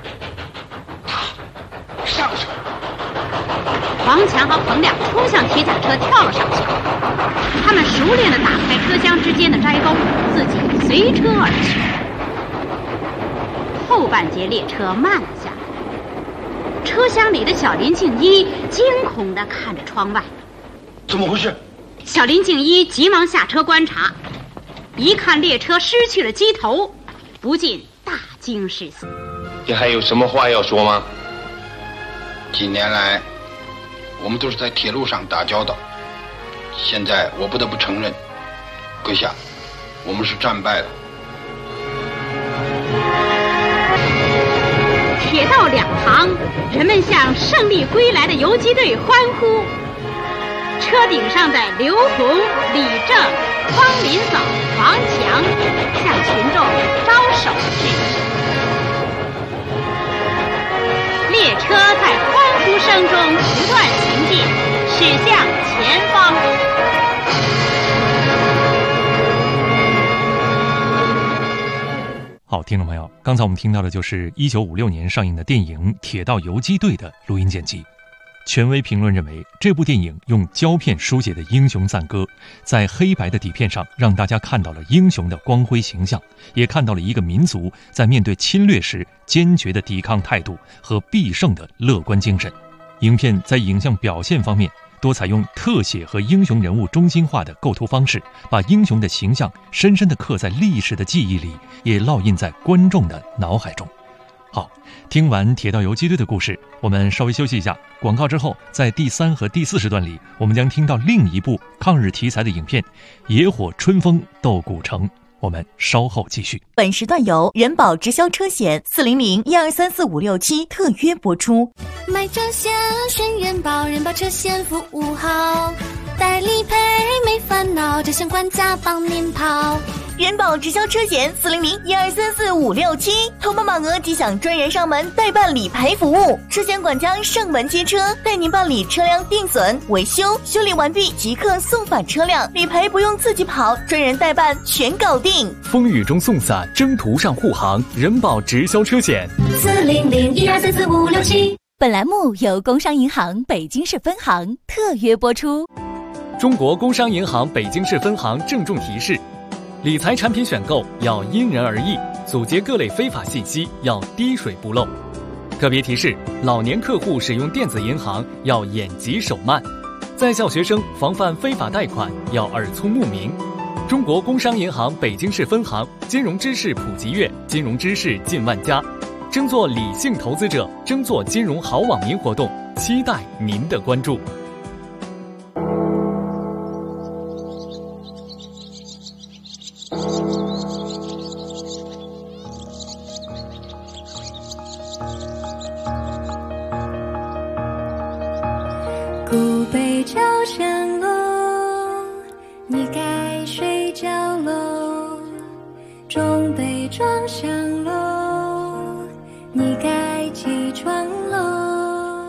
上去！ 王强和彭亮冲向铁甲车，跳了上去。他们熟练地打开车厢之间的摘钩，自己随车而去。后半节列车慢了下来，车厢里的小林敬一惊恐地看着窗外。 怎么回事？ 小林敬一急忙下车观察，一看列车失去了机头，不禁大惊失色。 你还有什么话要说吗？ 几年来，我们都是在铁路上打交道，现在我不得不承认，阁下，我们是战败了。 铁道两旁，人们向胜利归来的游击队欢呼。车顶上的刘洪、李正、方林嫂、王强向群众招手致意。列车在欢呼声中不断行进，驶向前方。 好，听众朋友，刚才我们听到的就是1956年上映的电影《铁道游击队》的录音剪辑。权威评论认为，这部电影用胶片书写的英雄赞歌，在黑白的底片上让大家看到了英雄的光辉形象，也看到了一个民族在面对侵略时坚决的抵抗态度和必胜的乐观精神。影片在影像表现方面多采用特写和英雄人物中心化的构图方式，把英雄的形象深深地刻在历史的记忆里，也烙印在观众的脑海中。好，听完铁道游击队的故事，我们稍微休息一下。广告之后，在第3和第4时段里，我们将听到另一部抗日题材的影片《野火春风斗古城》。我们稍后继续。 本时段由人保直销车险400-1234567特约播出。 买车险选人保，人保车险服务好，代理赔没烦恼，这险管家帮您跑。 人保直销车险400-1234567，投保满额即享专人上门代办理赔服务，车险管家上门接车，带您办理车辆定损、维修，修理完毕即刻送返车辆，理赔不用自己跑，专人代办全搞定。 风雨中送伞，征途上护航，人保直销车险 400-1234567。 本栏目由工商银行北京市分行特约播出。 中国工商银行北京市分行郑重提示：理财产品选购要因人而异，阻截各类非法信息要滴水不漏。特别提示：老年客户使用电子银行要眼疾手慢，在校学生防范非法贷款要耳聪目明。中国工商银行北京市分行金融知识普及月，金融知识进万家，争做理性投资者，争做金融好网民活动，期待您的关注。 古北朝香楼，你该睡觉喽。中北庄香楼，你该起床喽。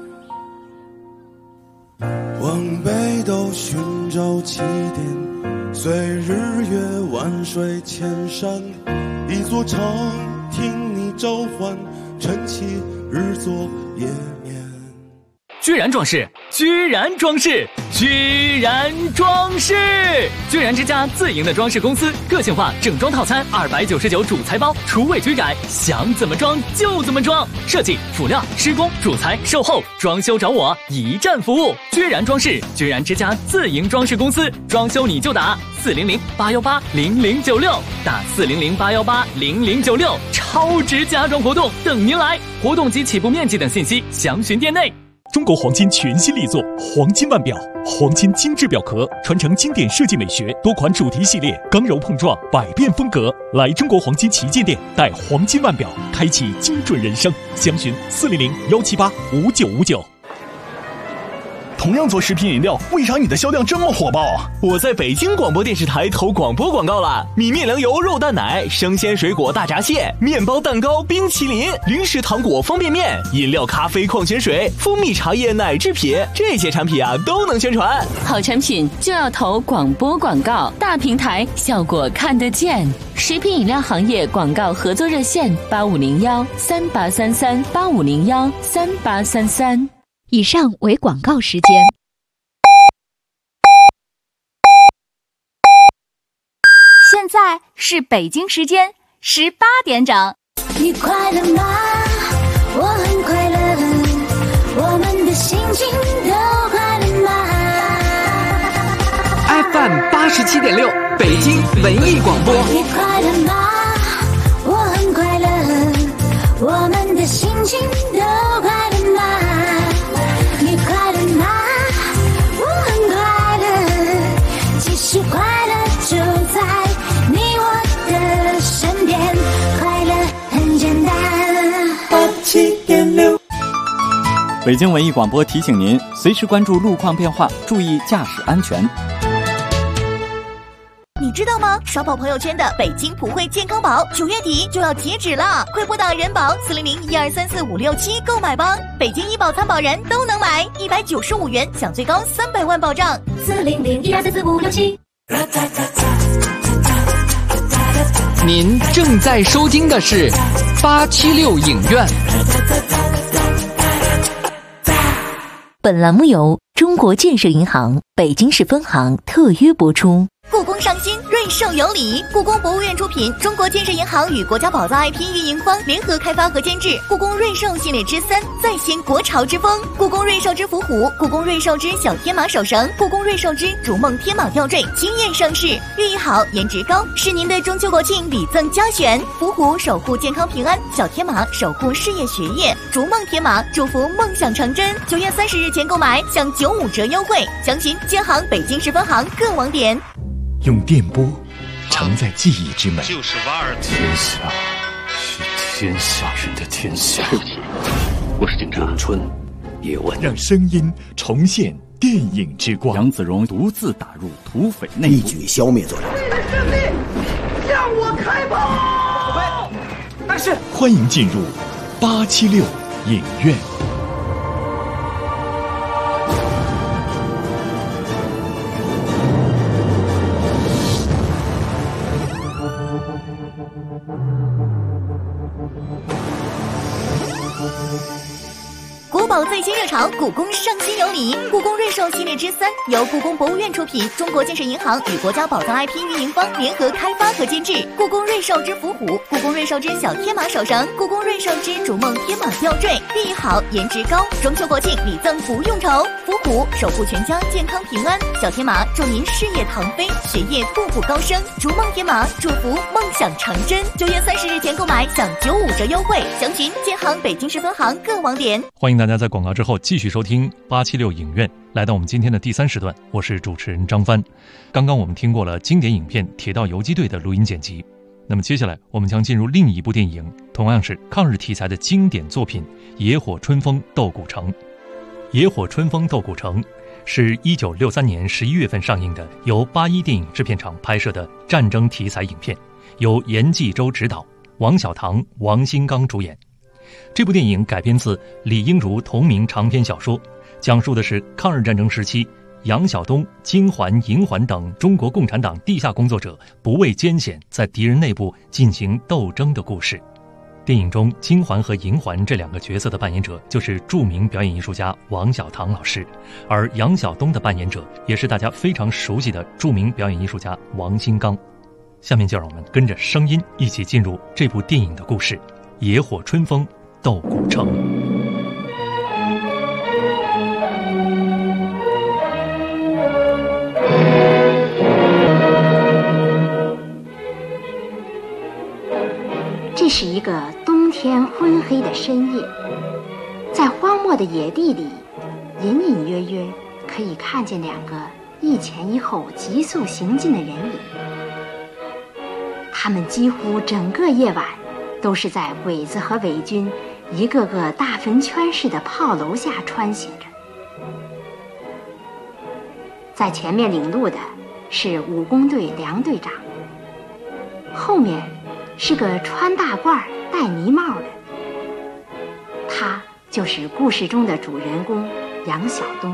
往北斗寻找起点，随日月万水千山，一座城听你召唤，晨起日作夜眠。 居然装饰，居然装饰，居然装饰！居然之家自营的装饰公司，个性化整装套餐299主材包，厨卫居改，想怎么装就怎么装。设计、辅料、施工、主材、售后、装修找我，一站服务。居然装饰，居然之家自营装饰公司，装修你就打400-818-0096，打400-818-0096，超值家装活动等您来。活动及起步面积等信息详询店内。 中国黄金全新力作黄金腕表，黄金精致表壳，传承经典设计美学，多款主题系列，刚柔碰撞，百变风格。来中国黄金旗舰店，带黄金腕表，开启精准人生。详询400-178-5959。 同样做食品饮料，为啥你的销量这么火爆啊？ 我在北京广播电视台投广播广告了，米面粮油肉蛋奶，生鲜水果大闸蟹，面包蛋糕冰淇淋，零食糖果方便面，饮料咖啡矿泉水，蜂蜜茶叶奶制品，这些产品啊都能宣传。 好产品就要投广播广告，大平台效果看得见。食品饮料行业广告合作热线8501-3833-8501-3833。 以上为广告时间。现在是北京时间18点整。 你快乐吗？我很快乐，我们的心情都快乐吗 ？FM 87.6，北京文艺广播。 你快乐吗？我很快乐，我们的心情都快乐吗？你快乐吗？我很快乐，其实快乐就在你我的身边，快乐很简单。87.6， 北京文艺广播提醒您，随时关注路况变化，注意驾驶安全。 你知道吗？刷爆朋友圈的北京普惠健康宝9月底就要截止了，快拨打人保400-1234567购买吧！北京医保参保人都能买，195元享最高300万保障。 400-1234567。 您正在收听的是876影院。 本栏目由中国建设银行北京市分行特约播出。 故宫上新，瑞兽有礼。故宫博物院出品，中国建设银行与国家宝藏 IP 运营方联合开发和监制。故宫瑞兽系列之3，再现国潮之风。故宫瑞兽之伏虎，故宫瑞兽之小天马手绳，故宫瑞兽之逐梦天马吊坠，惊艳上市，寓意好，颜值高，是您的中秋国庆礼赠佳选。伏虎守护健康平安，小天马守护事业学业，逐梦天马祝福梦想成真。9月30日前购买享95折优惠，详询建行北京市分行各网点。 用电波承载记忆之美。 就是瓦尔。 天下是天下人的天下。 对不起，我是警察。咏春，叶问。 让声音重现电影之光。 杨子荣独自打入土匪内部， 一举消灭作者。 你的胜利向我开炮！但是， 欢迎进入876影院。 国宝最新热潮，故宫上新有礼。故宫瑞兽系列之3由故宫博物院出品，中国建设银行与国家宝藏 IP 运营方联合开发和监制。故宫瑞兽之伏虎，故宫瑞兽之小天马手绳，故宫瑞兽之逐梦天马吊坠，寓意好，颜值高，中秋国庆礼赠不用愁。伏虎守护全家健康平安，小天马祝您事业腾飞，学业步步高升，逐梦天马祝福梦想成真。9月30日前购买享95折优惠，详询建行北京市分行各网点。 欢迎大家在广告之后继续收听876影院，来到我们今天的第3时段，我是主持人张帆。刚刚我们听过了经典影片《铁道游击队》的录音剪辑，那么接下来我们将进入另一部电影，同样是抗日题材的经典作品《野火春风斗古城》。《野火春风斗古城》是1963年11月份上映的，由81电影制片厂拍摄的战争题材影片，由严继洲执导，王小棠、王新刚主演。这部电影改编自李英儒同名长篇小说，讲述的是抗日战争时期杨晓东、金环、银环等中国共产党地下工作者不畏艰险，在敌人内部进行斗争的故事。电影中金环和银环这2个角色的扮演者就是著名表演艺术家王小棠老师，而杨晓东的扮演者也是大家非常熟悉的著名表演艺术家王新刚。下面就让我们跟着声音一起进入这部电影的故事《野火春风斗古城》。 这是一个冬天昏黑的深夜，在荒漠的野地里，隐隐约约可以看见2个一前一后急速行进的人影。他们几乎整个夜晚都是在鬼子和伪军一个个大坟圈似的炮楼下穿行着。在前面领路的是武工队梁队长，后面是个穿大褂戴呢帽的，他就是故事中的主人公杨晓东。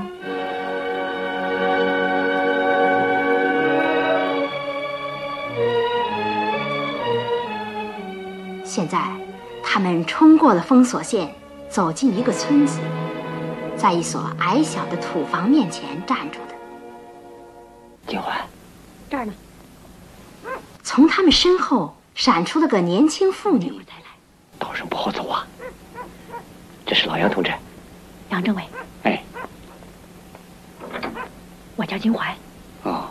现在他们冲过了封锁线，走进一个村子，在一所矮小的土房面前站住的。 金环， 这儿呢。从他们身后闪出了个年轻妇女。 道上不好走啊。这是老杨同志。 杨政委。 哎。 我叫金环。 哦。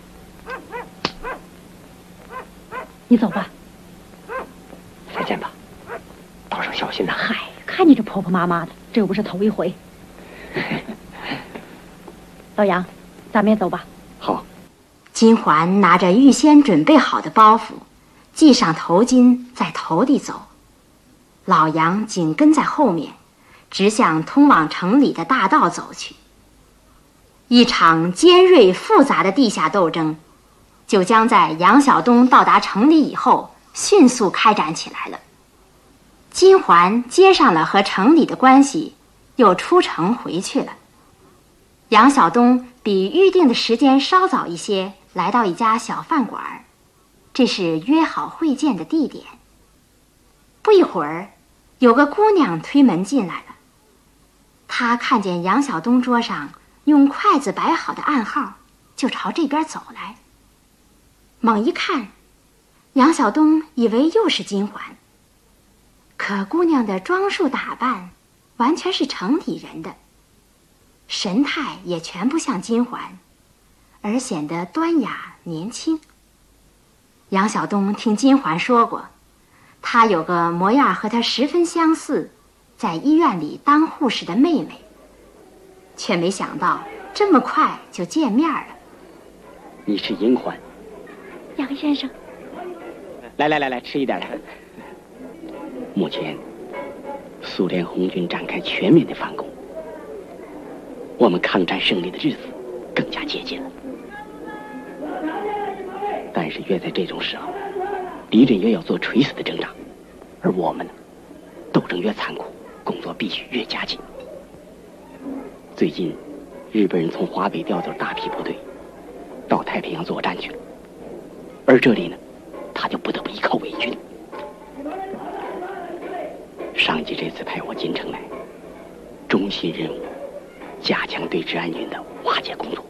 你走吧。 再见吧。道上小心呐。 嗨，看你这婆婆妈妈的，这又不是头一回。老杨，咱们也走吧。 好。 金环拿着预先准备好的包袱，系上头巾，在头里走。老杨紧跟在后面，直向通往城里的大道走去。一场尖锐复杂的地下斗争，就将在杨晓东到达城里以后迅速开展起来了。金环接上了和城里的关系，又出城回去了。杨晓东比预定的时间稍早一些，来到一家小饭馆，这是约好会见的地点。不一会儿，有个姑娘推门进来了。她看见杨晓东桌上用筷子摆好的暗号，就朝这边走来。 猛一看，杨晓东以为又是金环，可姑娘的装束打扮完全是城里人的，神态也全不像金环，而显得端雅年轻。杨晓东听金环说过，她有个模样和她十分相似，在医院里当护士的妹妹，却没想到这么快就见面了。 你是银环。 杨先生， 来，吃一点来。目前，苏联红军展开全面的反攻，我们抗战胜利的日子更加接近了。但是越在这种时候，敌人越要做垂死的挣扎，而我们呢，斗争越残酷，工作必须越加紧。最近，日本人从华北调走大批部队，到太平洋作战去了，而这里呢，他就不得不依靠伪军。上级这次派我进城来，中心任务加强对治安军的瓦解工作。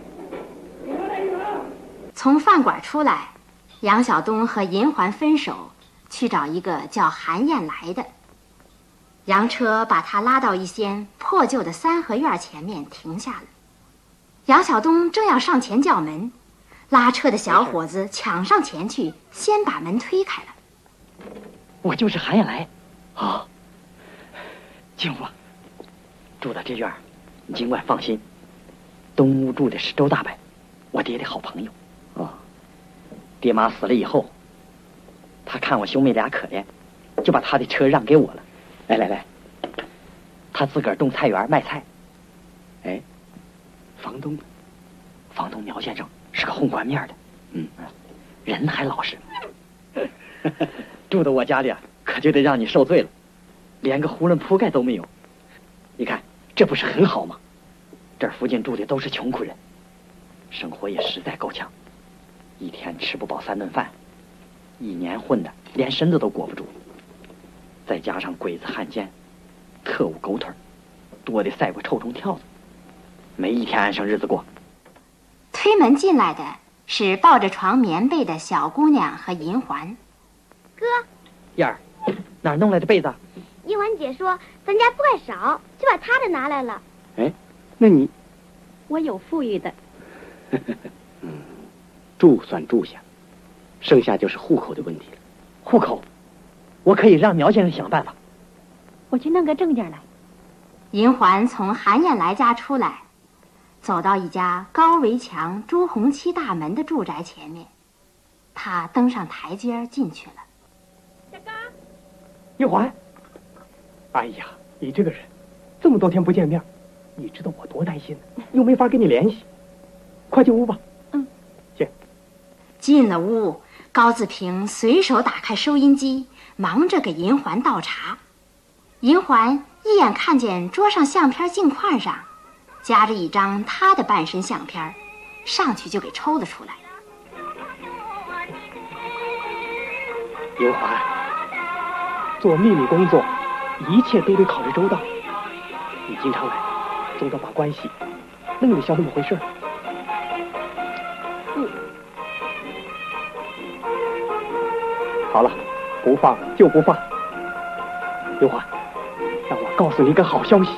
从饭馆出来，杨晓东和银环分手，去找一个叫韩燕来的。洋车把他拉到一间破旧的三合院前面停下了。杨晓东正要上前叫门，拉车的小伙子抢上前去，先把门推开了。 我就是韩燕来。啊，金夫，住到这院，你尽管放心。东屋住的是周大伯，我爹的好朋友。哦，爹妈死了以后，他看我兄妹俩可怜，就把他的车让给我了。来，他自个儿种菜园卖菜。哎，房东苗先生是个红冠面的，人还老实。住到我家里啊，可就得让你受罪了，连个囫囵铺盖都没有。你看这不是很好吗？这儿附近住的都是穷苦人，生活也实在够呛，一天吃不饱3顿饭，一年混的连身子都裹不住，再加上鬼子汉奸、特务狗腿，多得赛过臭虫跳蚤，没一天安生日子过。 推门进来的是抱着床棉被的小姑娘和银环。 哥， 燕儿，哪儿弄来的被子？ 银环姐说咱家布块少，就把她的拿来了。 哎，那你？ 我有富裕的。 住算住下，剩下就是户口的问题了。户口，我可以让苗先生想办法。 我去弄个证件来。 银环从韩燕来家出来，走到一家高围墙、朱红漆大门的住宅前面，他登上台阶进去了。 玉环，哎呀，你这个人，这么多天不见面，你知道我多担心呢，又没法跟你联系。快进屋吧。行。 进了屋，高自平随手打开收音机，忙着给银环倒茶。银环一眼看见桌上相片镜框上夹着一张他的半身相片，上去就给抽了出来。 银环，做秘密工作，一切都得考虑周到。你经常来，总得把关系弄得像那么回事。好了，不放就不放。银环，让我告诉你一个好消息。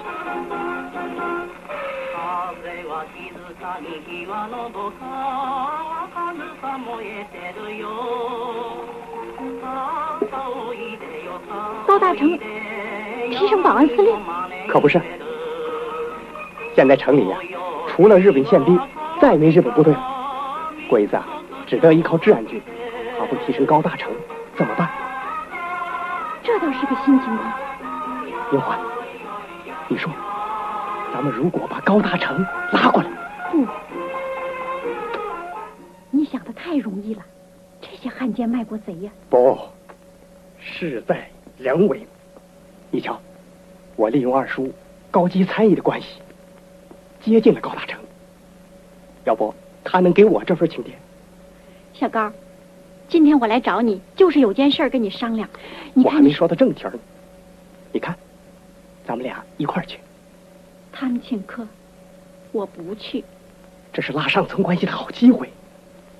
高大成提升保安司令？ 可不是。现在城里呀，除了日本宪兵，再没日本部队了。鬼子啊，只得依靠治安军，他不提升高大成怎么办？ 这倒是个新情况。 银环，你说，咱们如果把高大成拉过来？ 不，你想的太容易了。这些汉奸卖国贼呀！ 不，事在人为。你瞧，我利用二叔高级参议的关系，接近了高大成。要不他能给我这份请帖？ 小高，今天我来找你，就是有件事跟你商量。你看， 我还没说到正题呢。你看，咱们俩一块儿去。 他们请客，我不去。 这是拉上层关系的好机会。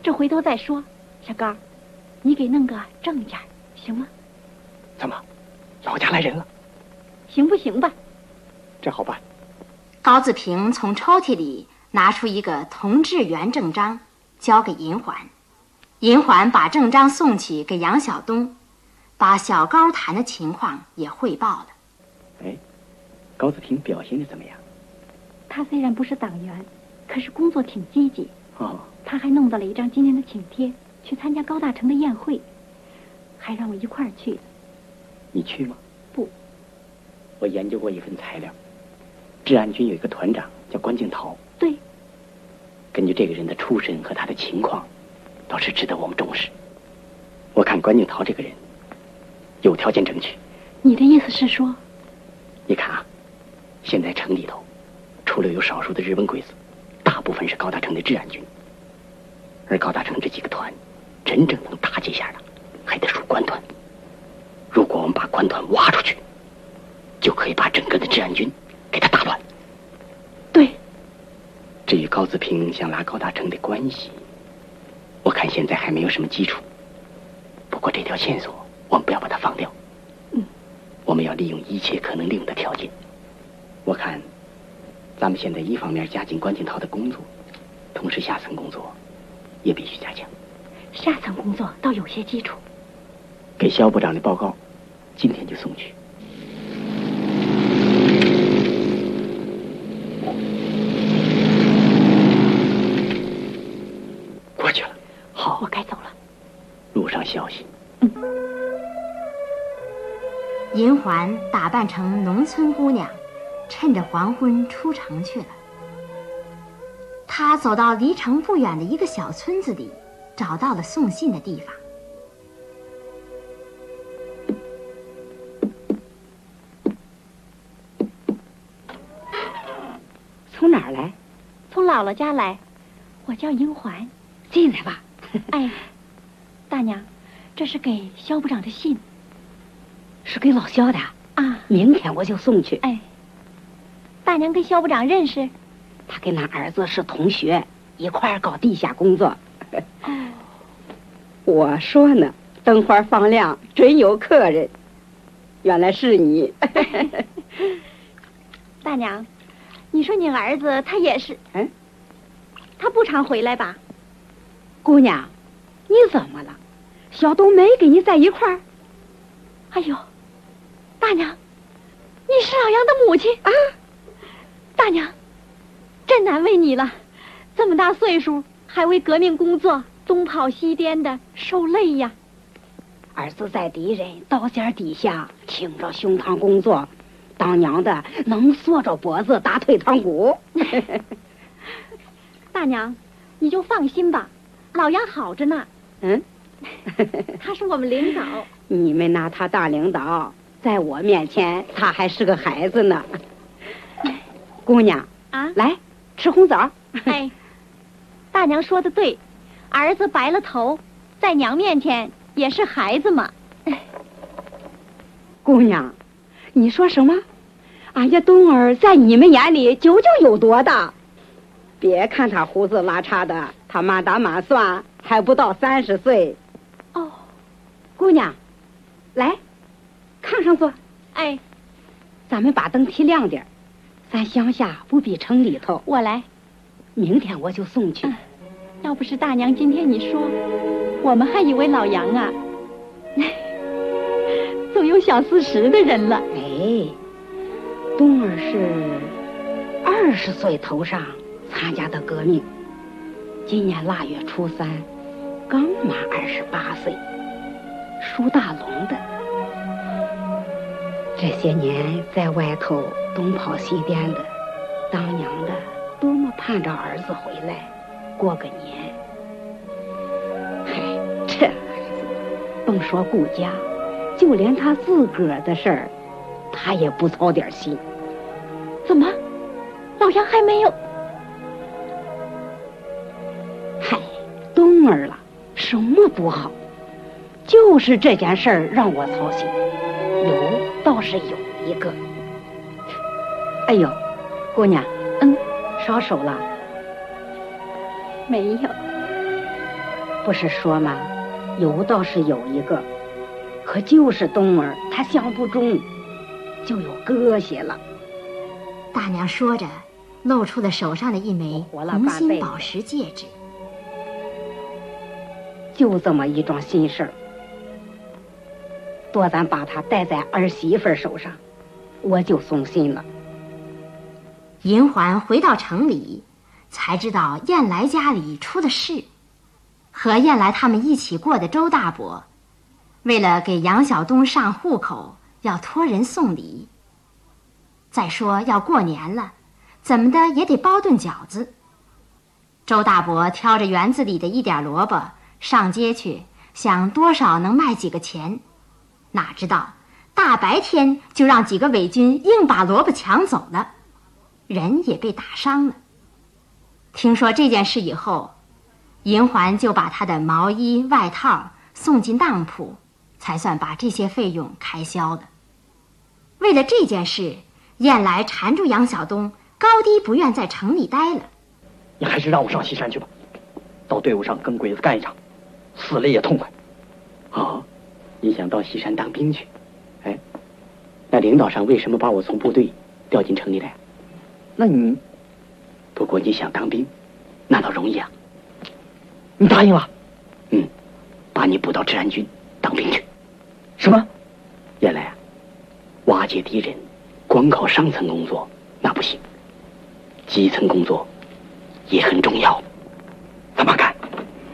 这回头再说。小高，你给弄个正件，行吗？ 怎么，老家来人了？ 行不行吧？ 这好办。 高子平从抽屉里拿出一个同志员证章，交给银环。银环把证章送去给杨晓东，把小高谈的情况也汇报了。 哎，高子平表现的怎么样？ 他虽然不是党员，可是工作挺积极。 哦， 他还弄到了一张今天的请帖，去参加高大成的宴会，还让我一块儿去。 你去吗？ 不。 我研究过一份材料，治安军有一个团长叫关敬陶。 对。 根据这个人的出身和他的情况，倒是值得我们重视。我看关敬陶这个人有条件争取。 你的意思是说？ 你看啊，现在城里头除了有少数的日本鬼子，大部分是高大成的治安军。而高大成这几个团真正能打几下的，还得数关团。如果我们把关团挖出去，就可以把整个的治安军给他打乱。 对。 至于高子平想拉高大成的关系，我看现在还没有什么基础。不过这条线索我们不要把它放掉。我们要利用一切可能利用的条件。我看咱们现在一方面加紧关敬陶的工作，同时下层工作也必须加强。 下层工作倒有些基础。 给肖部长的报告今天就送去。过去了。 好，我该走了。 路上小心。 银环打扮成农村姑娘，趁着黄昏出城去了。她走到离城不远的一个小村子里，找到了送信的地方。 从哪儿来？从姥姥家来。我叫银环。 进来吧。 哎，大娘，这是给肖部长的信。 是给老肖的啊， 明天我就送去。 哎，大娘跟肖部长认识？ 他跟他儿子是同学，一块儿搞地下工作。 哦， 我说呢，灯花放亮，准有客人。原来是你。 大娘，你说你儿子他也是，他不常回来吧？ 姑娘，你怎么了？小东没跟你在一块儿？ 哎呦，大娘，你是老杨的母亲啊！大娘，真难为你了，这么大岁数还为革命工作东跑西颠的，受累呀。 儿子在敌人刀尖底下挺着胸膛工作，当娘的能缩着脖子打退堂鼓。 大娘，你就放心吧，老杨好着呢。他是我们领导。 你们拿他当领导，在我面前他还是个孩子呢。姑娘啊， 来吃红枣。 哎，大娘说的对，儿子白了头，在娘面前也是孩子嘛。 姑娘，你说什么？俺家东儿在你们眼里究竟有多大？别看他胡子拉碴的，他满打满算还不到30岁。 哦， 姑娘，来，炕上坐。 哎， 咱们把灯提亮点，咱乡下不比城里头。 我来， 明天我就送去。 要不是大娘今天你说，我们还以为老杨啊，都有小40的人了。 哎，东儿是20岁头上参加的革命，今年腊月初3刚满28岁，属大龙的。这些年在外头东跑西颠的，当娘的多么盼着儿子回来过个年。嗨，这孩子甭说顾家，就连他自个儿的事儿他也不操点心。 怎么老杨还没有？ 嗨，东儿了，什么不好，就是这件事儿让我操心。倒是有一个。哎呦，姑娘，烧手了？ 没有。 不是说吗？有倒是有一个，可就是冬儿她相不中，就有割些了。 大娘说着，露出了手上的一枚红心宝石戒指。 就这么一桩心事儿，多咱把它戴在儿媳妇手上，我就松心了。 银环回到城里，才知道燕来家里出了事。和燕来他们一起过的周大伯，为了给杨晓东上户口，要托人送礼。再说要过年了，怎么的也得包顿饺子。周大伯挑着园子里的一点萝卜上街去，想多少能卖几个钱，哪知道大白天就让几个伪军硬把萝卜抢走了，人也被打伤了。听说这件事以后，银环就把他的毛衣外套送进当铺，才算把这些费用开销的。为了这件事，燕来缠住杨晓东，高低不愿在城里待了。 你还是让我上西山去吧，到队伍上跟鬼子干一场，死了也痛快。 哦，你想到西山当兵去？哎，那领导上为什么把我从部队调进城里来？ 那你， 不过你想当兵，那倒容易啊。 你答应了？ 嗯，把你补到治安军当兵去。 什么？ 原来啊，瓦解敌人光靠上层工作那不行，基层工作也很重要。怎么干？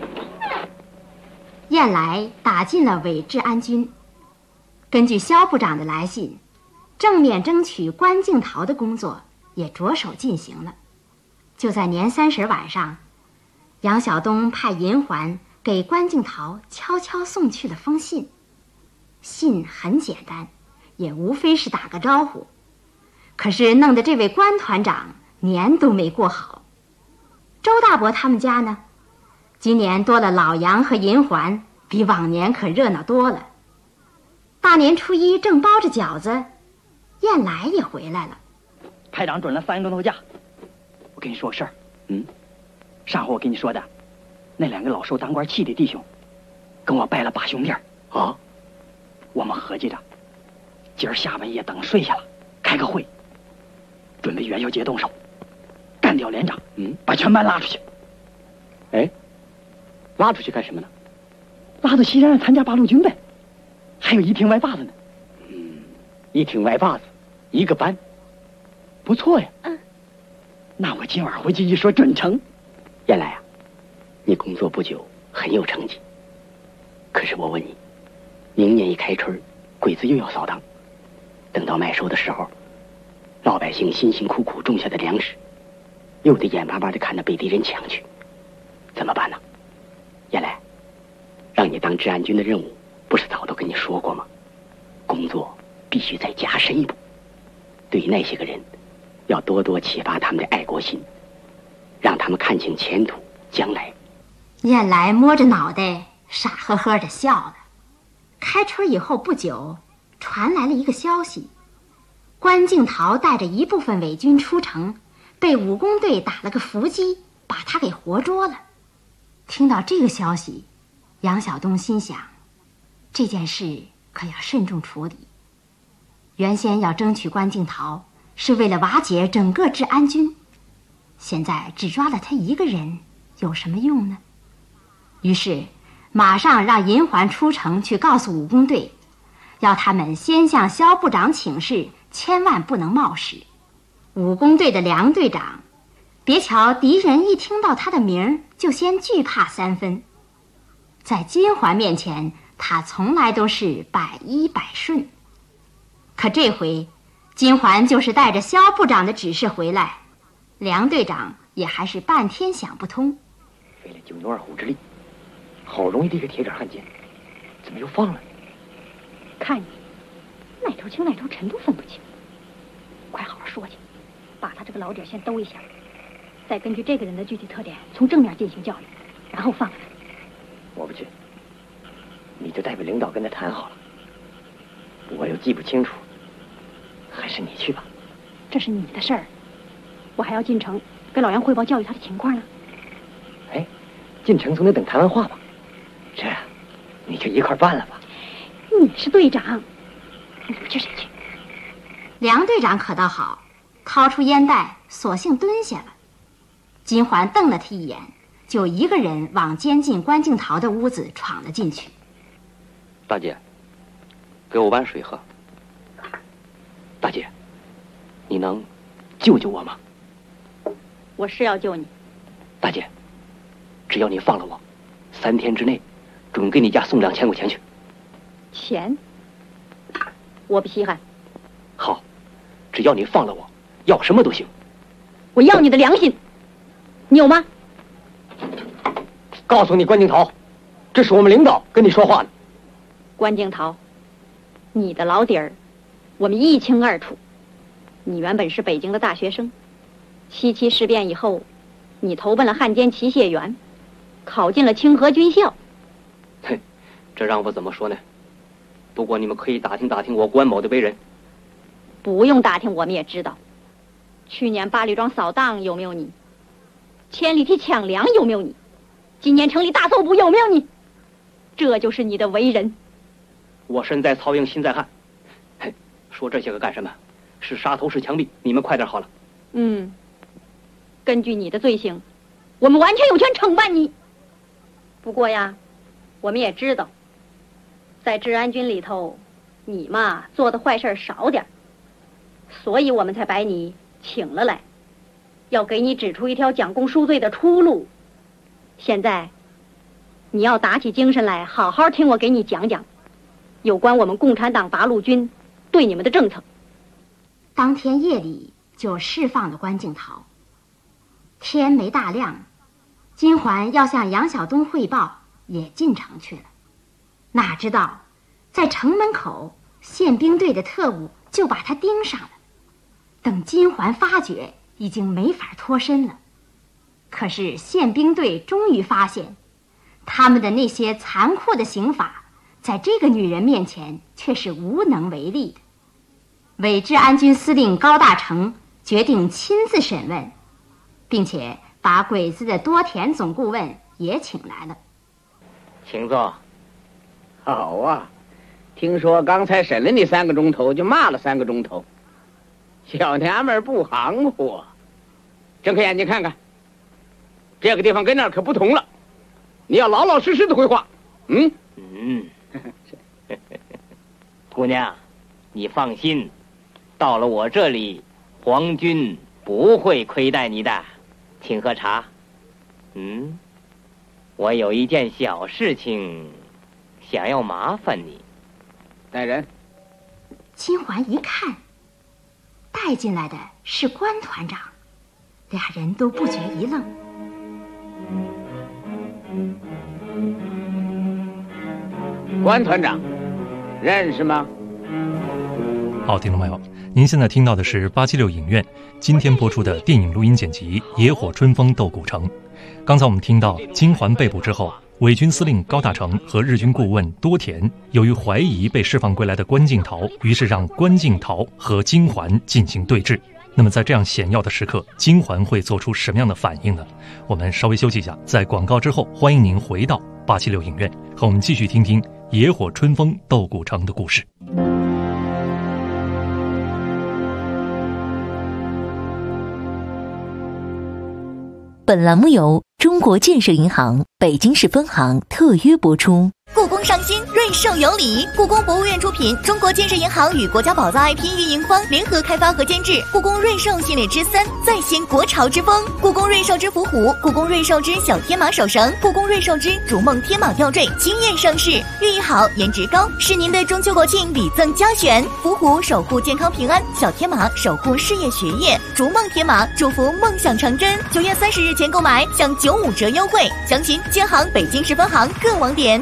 燕来打进了伪治安军。根据肖部长的来信，正面争取关敬陶的工作也着手进行了。就在年30晚上，杨晓东派银环给关敬陶悄悄送去了封信。信很简单，也无非是打个招呼，可是弄得这位关团长年都没过好。周大伯他们家呢，今年多了老杨和银环，比往年可热闹多了。大年初一正包着饺子，燕来也回来了。 排长准了3个钟头假。我跟你说个事儿。上回我跟你说的，那2个老受当官气的弟兄，跟我拜了8兄弟啊。我们合计着，今儿下半夜等睡下了，开个会，准备元宵节动手，干掉连长，把全班拉出去。 哎，拉出去干什么呢？ 拉到西山参加八路军呗，还有1挺歪把子呢。 1挺歪把子，1个班，不错呀。 那我今晚回去一说准成。 燕来啊，你工作不久，很有成绩。可是我问你，明年一开春，鬼子又要扫荡，等到麦收的时候，老百姓辛辛苦苦种下的粮食，又得眼巴巴地看着被敌人抢去，怎么办呢？燕来，让你当治安军的任务，不是早都跟你说过吗？工作必须再加深一步，对于那些个人，要多多启发他们的爱国心，让他们看清前途将来。 燕来摸着脑袋，傻呵呵地笑了。开春以后不久，传来了一个消息，关敬陶带着一部分伪军出城，被武工队打了个伏击，把他给活捉了。听到这个消息，杨晓东心想，这件事可要慎重处理。原先要争取关敬陶，是为了瓦解整个治安军，现在只抓了他一个人，有什么用呢？于是马上让银环出城去告诉武工队，要他们先向肖部长请示，千万不能冒失。武工队的梁队长，别瞧敌人一听到他的名就先惧怕3分，在金环面前，他从来都是百依百顺。可这回金环就是带着肖部长的指示回来，梁队长也还是半天想不通。 费了9牛2虎之力，好容易的一个铁杆汉奸，怎么又放了？ 看你哪头轻哪头沉都分不清，快好好说去，把他这个老底先兜一下，再根据这个人的具体特点从正面进行教育，然后放了他。 我不去，你就代表领导跟他谈好了。我又记不清楚，还是你去吧。 这是你的事儿，我还要进城给老杨汇报教育他的情况呢。 哎，进城总得等谈完话吧？ 你就一块办了吧。 你是队长，你们去谁去？ 梁队长可倒好，掏出烟袋，索性蹲下了。金环瞪了他一眼，就一个人往监禁关敬陶的屋子闯了进去。 大姐，给我碗水喝。大姐，你能救救我吗？ 我是要救你。 大姐，只要你放了我，3天之内准给你家送2000块钱去。 钱？我不稀罕。 好，只要你放了我，要什么都行。 我要你的良心，你有吗？ 告诉你关敬陶，这是我们领导跟你说话呢。 关敬陶，你的老底儿我们一清二楚。你原本是北京的大学生，77事变以后，你投奔了汉奸齐燮元，考进了清河军校。 嘿，这让我怎么说呢？不过你们可以打听打听我关某的为人。 不用打听，我们也知道。去年八里庄扫荡有没有你？千里堤抢粮有没有你？今年城里大搜捕有没有你？这就是你的为人。 我身在曹营心在汉。嘿，说这些个干什么？是杀头是枪毙，你们快点好了。 根据你的罪行，我们完全有权惩办你。不过呀，我们也知道，在治安军里头，你嘛做的坏事少点，所以我们才把你请了来，要给你指出一条讲功赎罪的出路。现在，你要打起精神来，好好听我给你讲讲，有关我们共产党八路军对你们的政策。 当天夜里就释放了关敬陶。天没大亮，金环要向杨晓东汇报，也进城去了。哪知道在城门口，宪兵队的特务就把他盯上了。等金环发觉，已经没法脱身了。可是宪兵队终于发现，他们的那些残酷的刑法，在这个女人面前却是无能为力的。伪治安军司令高大成决定亲自审问，并且把鬼子的多田总顾问也请来了。 请坐。好啊，听说刚才审了你3个钟头，就骂了3个钟头，小娘们儿不含糊。睁开眼睛看看，这个地方跟那儿可不同了，你要老老实实的回话。 姑娘，你放心，到了我这里，皇军不会亏待你的。请喝茶。我有一件小事情，想要麻烦你。 带人。 金环一看，带进来的是关团长，俩人都不觉一愣。 关团长，认识吗？ 好，听众朋友，您现在听到的是876影院今天播出的电影录音剪辑《野火春风斗古城》。刚才我们听到金环被捕之后，伪军司令高大成和日军顾问多田由于怀疑被释放归来的关敬陶，于是让关敬陶和金环进行对峙。那么在这样险要的时刻，金环会做出什么样的反应呢？我们稍微休息一下，在广告之后，欢迎您回到876影院，和我们继续听听《野火春风斗古城》的故事。 本栏目由中国建设银行北京市分行特约播出。 故宫上新，瑞兽有礼。故宫博物院出品，中国建设银行与国家宝藏 IP 运营方联合开发和监制故宫瑞兽系列之3，再现国潮之风。故宫瑞兽之伏虎，故宫瑞兽之小天马手绳，故宫瑞兽之逐梦天马吊坠惊艳上市，寓意好，颜值高，是您的中秋国庆礼赠佳选。伏虎守护健康平安，小天马守护事业学业，逐梦天马祝福梦想成真。9月30日前购买享95折优惠，详询建行北京市分行各网点。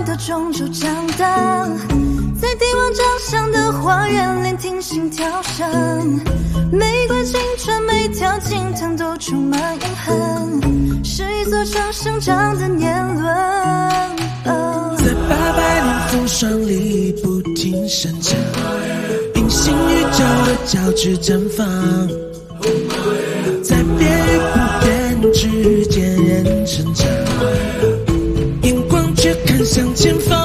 的终究长大，在帝王长相的花园聆听心跳声，玫瑰青春每条经藤都充满永恒，是一座城生长的年轮。 在800年风霜里不停生长，平行宇宙的交织绽放，在变与不变之间人成长，眼光却看向前方。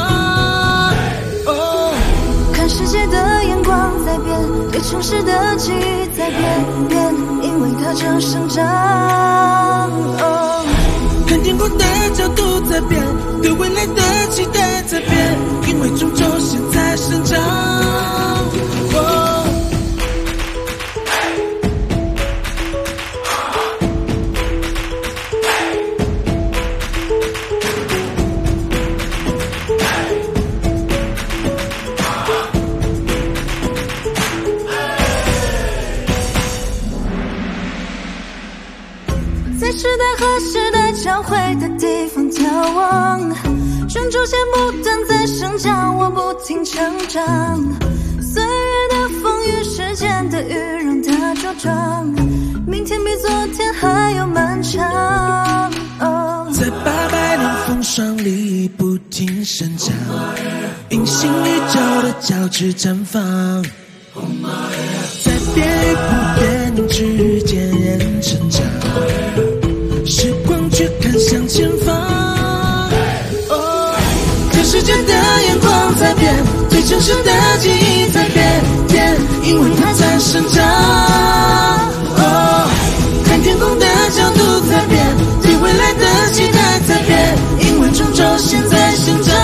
看世界的眼光在变，对城市的记忆在变，因为它正生长。 看天空的角度在变，对未来的期待在变，因为终究现在生长。 在时代和时代交汇的地方眺望，终究线不断在生长，我不停成长。岁月的风雨，时间的雨，让它茁壮，明天比昨天还要漫长。 在800年风霜里不停生长，平行宇宙的交织绽放，在变与不变之间人成长，时光却看向前方。看世界的眼光在变，对城市的记忆在变，因为它在生长。看天空的角度在变，对未来的期待在变，因为终究现在生长。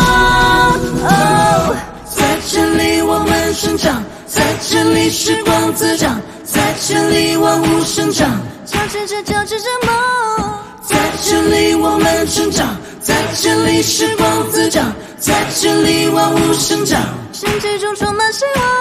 在这里我们生长，在这里时光滋长，在这里万物生长， 交织着梦。 在这里我们成长，在这里时光滋长，在这里万物生长， 身体中充满希望。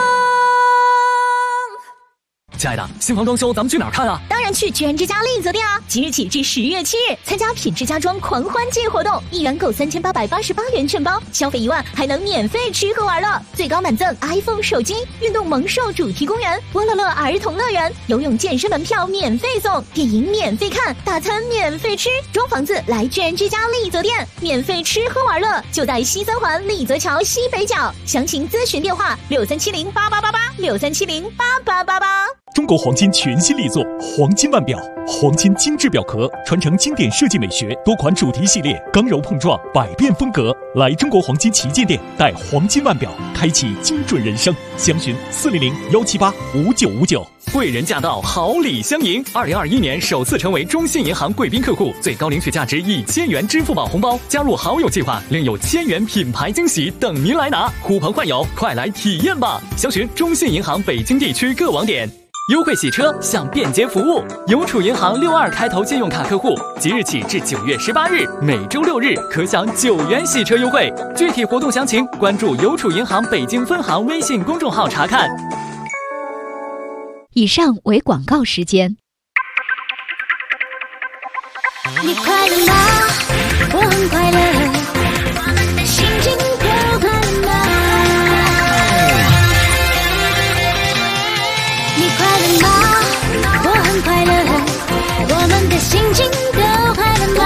亲爱的，新房装修咱们去哪儿看啊？ 当然去居然之家丽泽店啊！即日起至10月7日，参加品质家装狂欢季活动，1元购3888元全包，消费1万还能免费吃喝玩乐，最高满赠 iPhone 手机、运动萌兽主题公园、波乐乐儿童乐园、游泳健身门票免费送，电影免费看，大餐免费吃，装房子来居然之家丽泽店，免费吃喝玩乐，就在西三环丽泽桥西北角，详情咨询电话63708888，63708888。 中国黄金全新力作黄金腕表，黄金精致表壳，传承经典设计美学，多款主题系列，刚柔碰撞，百变风格。来中国黄金旗舰店，带黄金腕表，开启精准人生。详询400-178-5959。 贵人驾到，好礼相迎。2021年首次成为中信银行贵宾客户，最高领取价值1000元支付宝红包，加入好友计划，另有1000元品牌惊喜等您来拿。呼朋唤友，快来体验吧！详询中信银行北京地区各网点。优惠洗车享便捷服务，邮储银行62开头借用卡客户，即日起至9月18日，每周6日可享9元洗车优惠。具体活动详情关注邮储银行北京分行微信公众号查看。 以上为广告时间。 你快乐吗？我很快乐，我们的心情都快乐吗？你快乐吗？我很快乐，我们的心情都快乐吗？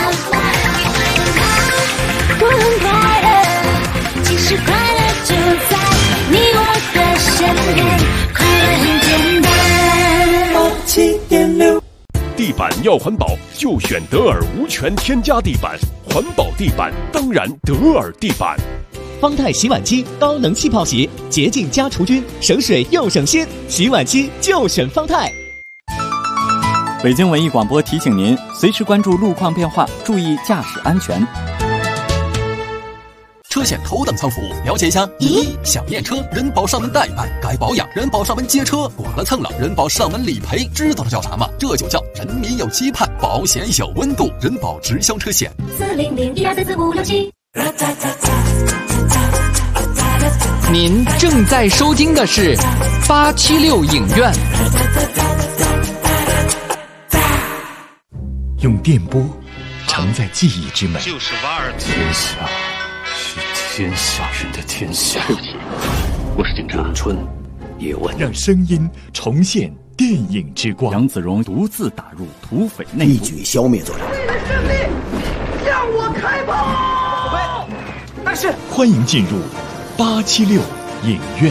我很快乐，其实快乐就在你我的身边，快乐很简单。87.6 地板要环保，就选德尔无醛添加地板。环保地板当然德尔地板。 方太洗碗机高能气泡洗，洁净加除菌，省水又省心。洗碗机就选方太。 北京文艺广播提醒您，随时关注路况变化，注意驾驶安全。 车险头等舱服务，了解一下。1. 想验车，人保上门代办；该保养，人保上门接车；剐了蹭了，人保上门理赔。知道这叫啥吗？这就叫人民有期盼，保险有温度。人保直销车险。 400-1234567。 您正在收听的是876影院。 用电波承载记忆之美， 就是瓦尔天下天下人的天下。对不起，我是警察。咏春，叶问。 让声音重现电影之光。 杨子荣独自打入土匪内部， 一举消灭作战。 为了胜利，向我开炮！ 但是，欢迎进入876影院。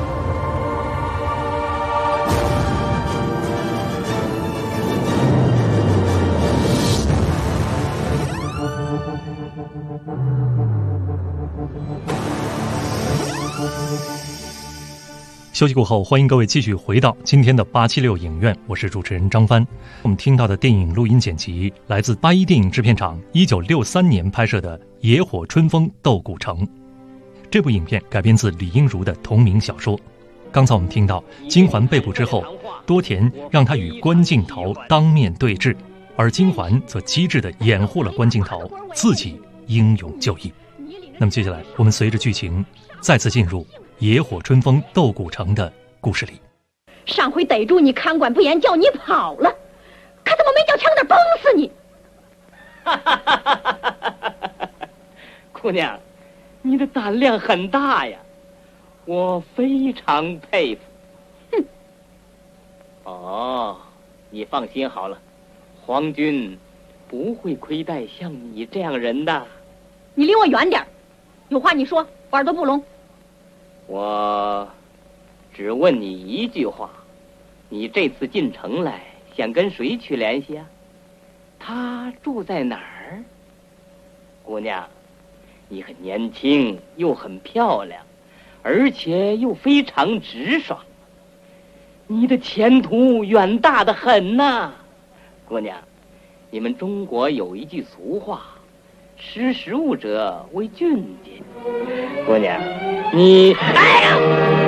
休息过后，欢迎各位继续回到今天的876影院，我是主持人张帆。我们听到的电影录音剪辑来自81电影制片厂1963年拍摄的《野火春风斗古城》。这部影片改编自李英儒的同名小说。刚才我们听到金环被捕之后，多田让他与关敬陶当面对质，而金环则机智地掩护了关敬陶，自己英勇就义。那么接下来我们随着剧情再次进入野火春风斗古城的故事里。 上回逮住你看管不严，叫你跑了，可怎么没叫枪子崩死你？ 姑娘，你的胆量很大呀，我非常佩服。 哼。 哦，你放心好了，皇军不会亏待像你这样人的。 你离我远点，有话你说，我耳朵不聋。 我只问你一句话，你这次进城来想跟谁去联系啊？他住在哪儿？姑娘，你很年轻，又很漂亮，而且又非常直爽，你的前途远大得很呐。姑娘，你们中国有一句俗话，识时务者为俊杰。姑娘，你哎呀！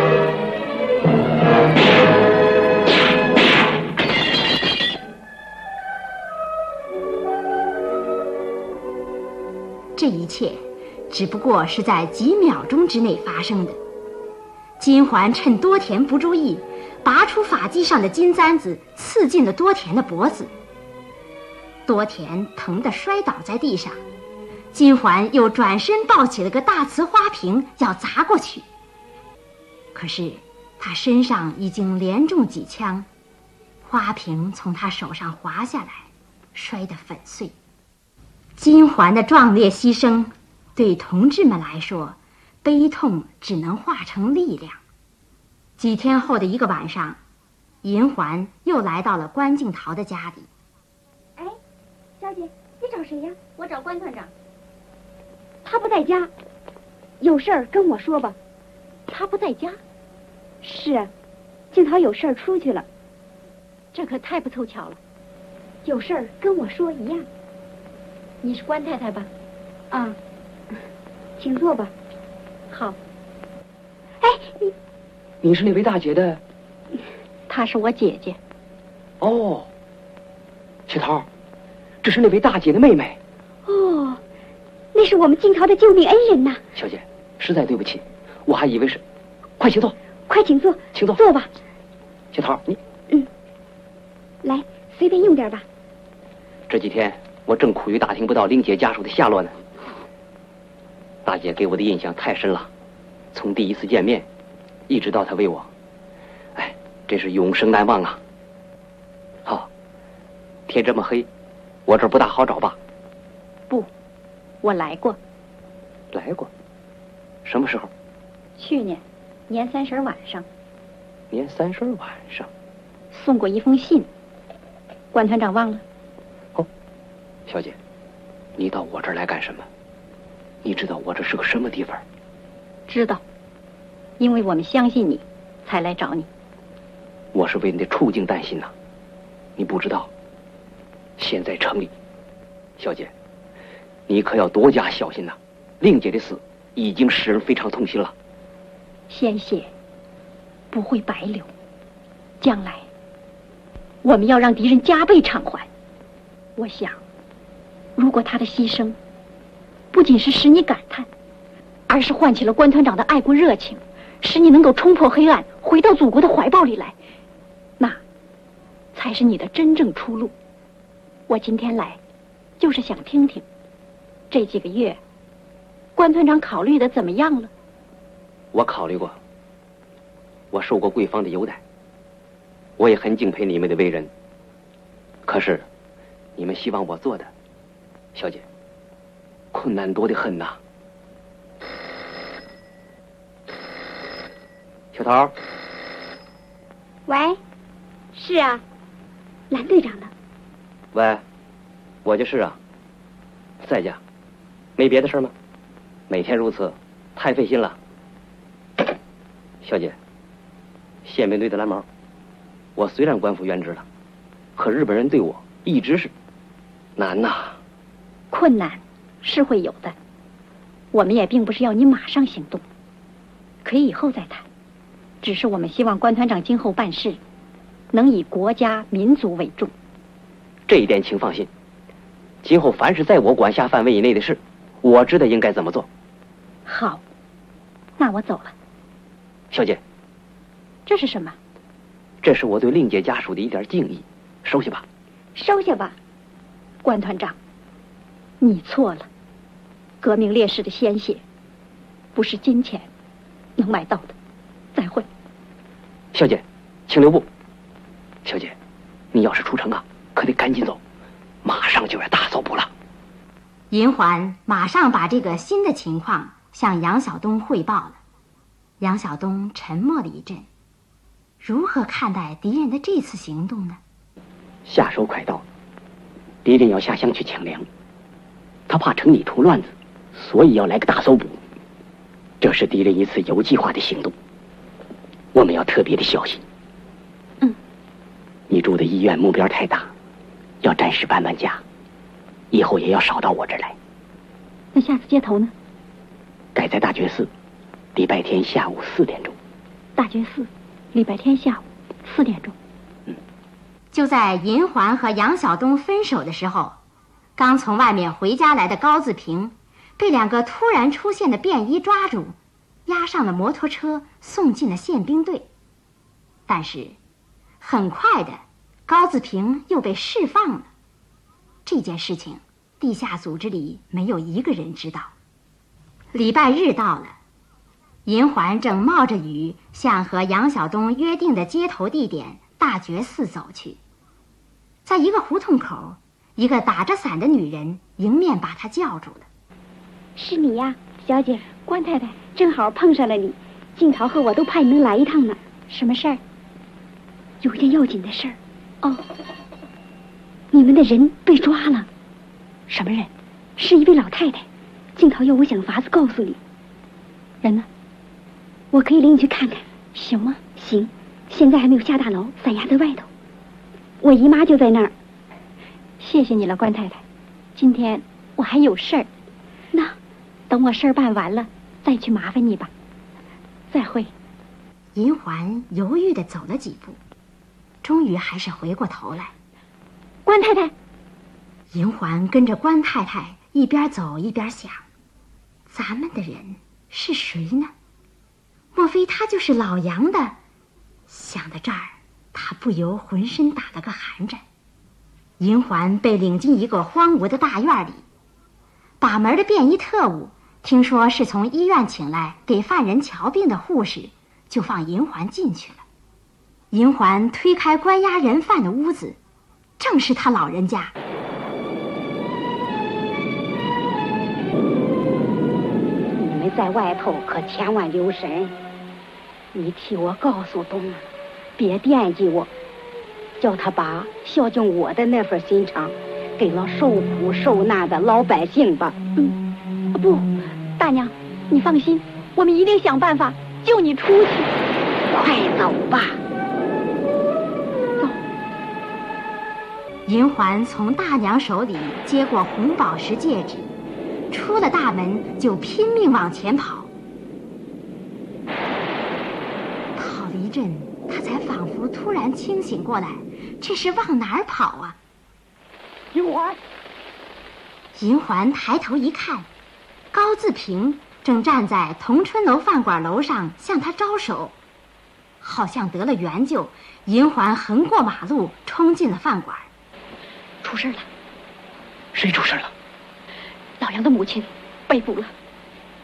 这一切只不过是在几秒钟之内发生的。金环趁多田不注意，拔出发髻上的金簪子，刺进了多田的脖子。多田疼得摔倒在地上，金环又转身抱起了个大瓷花瓶要砸过去，可是他身上已经连中几枪，花瓶从他手上滑下来，摔得粉碎。金环的壮烈牺牲对同志们来说，悲痛只能化成力量。几天后的一个晚上，银环又来到了关敬陶的家里。 哎，小姐，你找谁呀？我找关团长。他不在家，有事儿跟我说吧。他不在家？是啊，敬陶有事儿出去了。这可太不凑巧了，有事儿跟我说一样。你是关太太吧？啊，请坐吧。好。哎， 你是那位大姐的？ 她是我姐姐。 哦，小桃，这是那位大姐的妹妹。 哦，那是我们敬陶的救命恩人呐。 小姐，实在对不起，我还以为是。快请坐， 快请坐， 请坐， 坐吧。 小桃，你来，随便用点吧。 这几天我正苦于打听不到玲姐家属的下落呢。大姐给我的印象太深了，从第一次见面，一直到她为我，哎，真是永生难忘啊。好，天这么黑，我这儿不大好找吧？ 不，我来过。 来过？什么时候？ 去年年30晚上。 年30晚上？ 送过一封信，关团长忘了？ 哦，小姐，你到我这儿来干什么？你知道我这是个什么地方？ 知道，因为我们相信你，才来找你。 我是为你的处境担心呐，你不知道。现在城里，小姐，你可要多加小心呐。令姐的死已经使人非常痛心了。 鲜血不会白流，将来我们要让敌人加倍偿还。我想，如果他的牺牲不仅是使你感叹，而是唤起了关团长的爱国热情，使你能够冲破黑暗，回到祖国的怀抱里来，那才是你的真正出路。我今天来就是想听听这几个月关团长考虑的怎么样了？ 我考虑过，我受过贵方的优待，我也很敬佩你们的为人。可是，你们希望我做的，小姐，困难多得很呐。小桃。 喂，是啊，蓝队长呢？ 喂，我就是啊。在家，没别的事吗？每天如此，太费心了。小姐，宪兵队的蓝毛，我虽然官复原职了，可日本人对我一直是难呐。 困难是会有的，我们也并不是要你马上行动，可以以后再谈。只是我们希望关团长今后办事，能以国家民族为重。 这一点请放心，今后凡是在我管辖范围以内的事，我知道应该怎么做。 好，那我走了。 小姐， 这是什么？ 这是我对令姐家属的一点敬意，收下吧。 收下吧，关团长，你错了。革命烈士的鲜血，不是金钱能买到的。再会。 小姐，请留步。小姐，你要是出城啊，可得赶紧走，马上就要大搜捕了。 银环马上把这个新的情况向杨晓东汇报了。杨晓东沉默了一阵，如何看待敌人的这次行动呢？ 夏收快到，敌人要下乡去抢粮，他怕城里出乱子，所以要来个大搜捕。这是敌人一次有计划的行动，我们要特别的小心。你住的医院目标太大，要暂时搬家，以后也要少到我这儿来。 那下次接头呢？ 改在大觉寺，礼拜天下午4点钟。 大觉寺，礼拜天下午4点钟。 就在银环和杨晓东分手的时候，刚从外面回家来的高自平被2个突然出现的便衣抓住，押上了摩托车，送进了宪兵队。但是很快的，高自平又被释放了。这件事情地下组织里没有一个人知道。礼拜日到了，银环正冒着雨向和杨晓东约定的接头地点大觉寺走去。在一个胡同口，一个打着伞的女人迎面把他叫住了。 是你呀，小姐，关太太，正好碰上了你。静桃和我都盼你能来一趟呢。什么事儿？有一件要紧的事儿。哦，你们的人被抓了。什么人？是一位老太太。静桃要我想法子告诉你。人呢？我可以领你去看看，行吗？行，现在还没有下大牢，伞压在外头。我姨妈就在那儿。谢谢你了，关太太。今天我还有事儿，那等我事儿办完了再去麻烦你吧。再会。 银环犹豫地走了几步，终于还是回过头来。 关太太。 银环跟着关太太一边走一边想，咱们的人是谁呢？莫非他就是老杨的？想到这儿，他不由浑身打了个寒颤。银环被领进一个荒芜的大院里，把门的便衣特务听说是从医院请来给犯人瞧病的护士，就放银环进去了。银环推开关押人犯的屋子，正是他老人家。 你们在外头可千万留神，你替我告诉东儿，别惦记我，叫他把孝敬我的那份心肠给了受苦受难的老百姓吧。 不，大娘，你放心，我们一定想办法救你出去。 快走吧。 走。 银环从大娘手里接过红宝石戒指，出了大门就拼命往前跑。跑了一阵，他才仿佛突然清醒过来，这是往哪儿跑啊？ 银环。 银环抬头一看，高自平正站在同春楼饭馆楼上向他招手，好像得了援救。银环横过马路冲进了饭馆。 出事了。 谁出事了？ 老杨的母亲被捕了。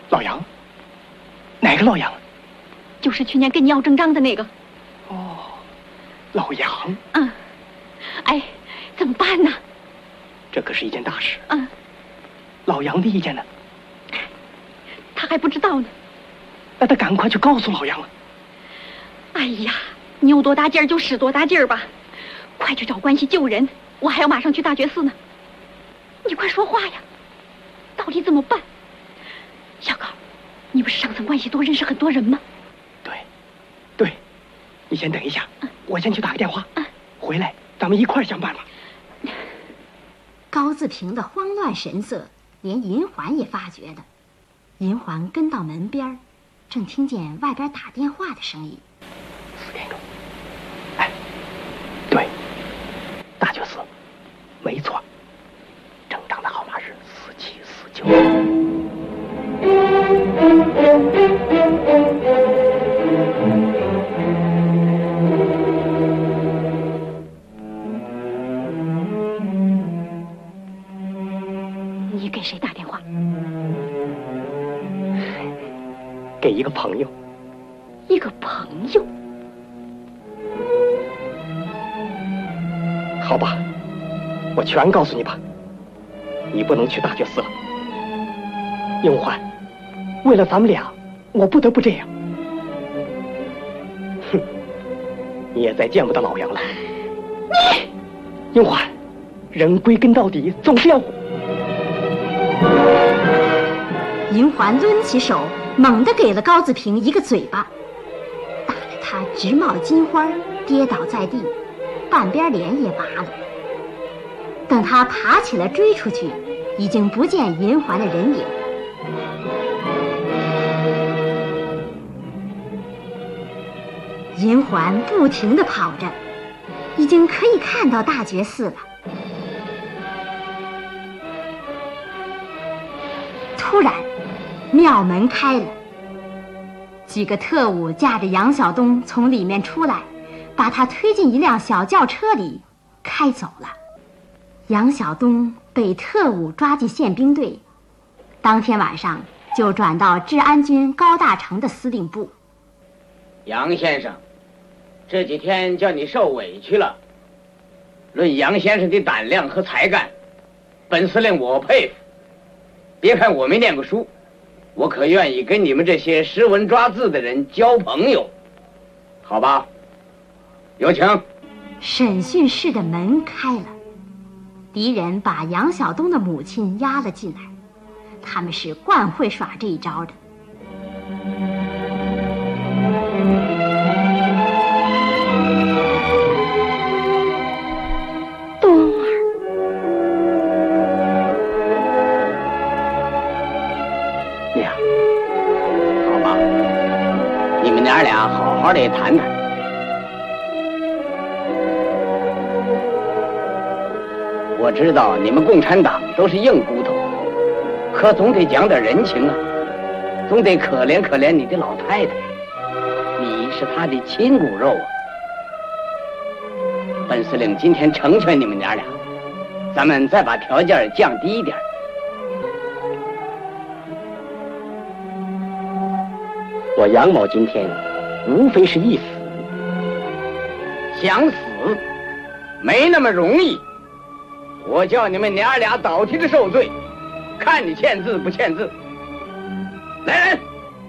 老杨？哪个老杨？ 就是去年跟你要证章的那个。 哦，老杨。 嗯。哎，怎么办呢？ 这可是一件大事。 嗯。 老杨的意见呢？ 他还不知道呢。 那他赶快去告诉老杨了。 哎呀，你有多大劲儿就使多大劲儿吧，快去找关系救人，我还要马上去大觉寺呢。你快说话呀，到底怎么办？小高，你不是上层关系多，认识很多人吗？ 对，你先等一下，我先去打个电话，回来咱们一块儿想办法。 高自平的慌乱神色，连银环也发觉了。银环跟到门边，正听见外边打电话的声音。 4点钟。哎，对，大觉寺，没错，正当的号码是4749。 你给谁打电话？ 给一个朋友。 一个朋友？ 好吧，我全告诉你吧。你不能去大觉寺了，英环，为了咱们俩，我不得不这样。哼，你也再见不到老杨了。英环，人归根到底总是要。 银环抡起手，猛地给了高自平一个嘴巴，打得他直冒金花，跌倒在地，半边脸也拔了。等他爬起来追出去，已经不见银环的人影。银环不停地跑着，已经可以看到大觉寺了。突然，庙门开了，几个特务架着杨晓东从里面出来，把他推进一辆小轿车里，开走了。杨晓东被特务抓进宪兵队，当天晚上就转到治安军高大成的司令部。 杨先生，这几天叫你受委屈了。论杨先生的胆量和才干，本司令我佩服。别看我没念过书，我可愿意跟你们这些识文抓字的人交朋友，好吧？有请。 审讯室的门开了，敌人把杨晓东的母亲押了进来，他们是惯会耍这一招的。 娘俩好好的谈谈。我知道你们共产党都是硬骨头，可总得讲点人情啊，总得可怜可怜你的老太太，你是她的亲骨肉啊。本司令今天成全你们娘俩，咱们再把条件降低一点。 我杨某今天无非是一死， 想死没那么容易。我叫你们娘俩倒替着受罪，看你签字不签字。来人！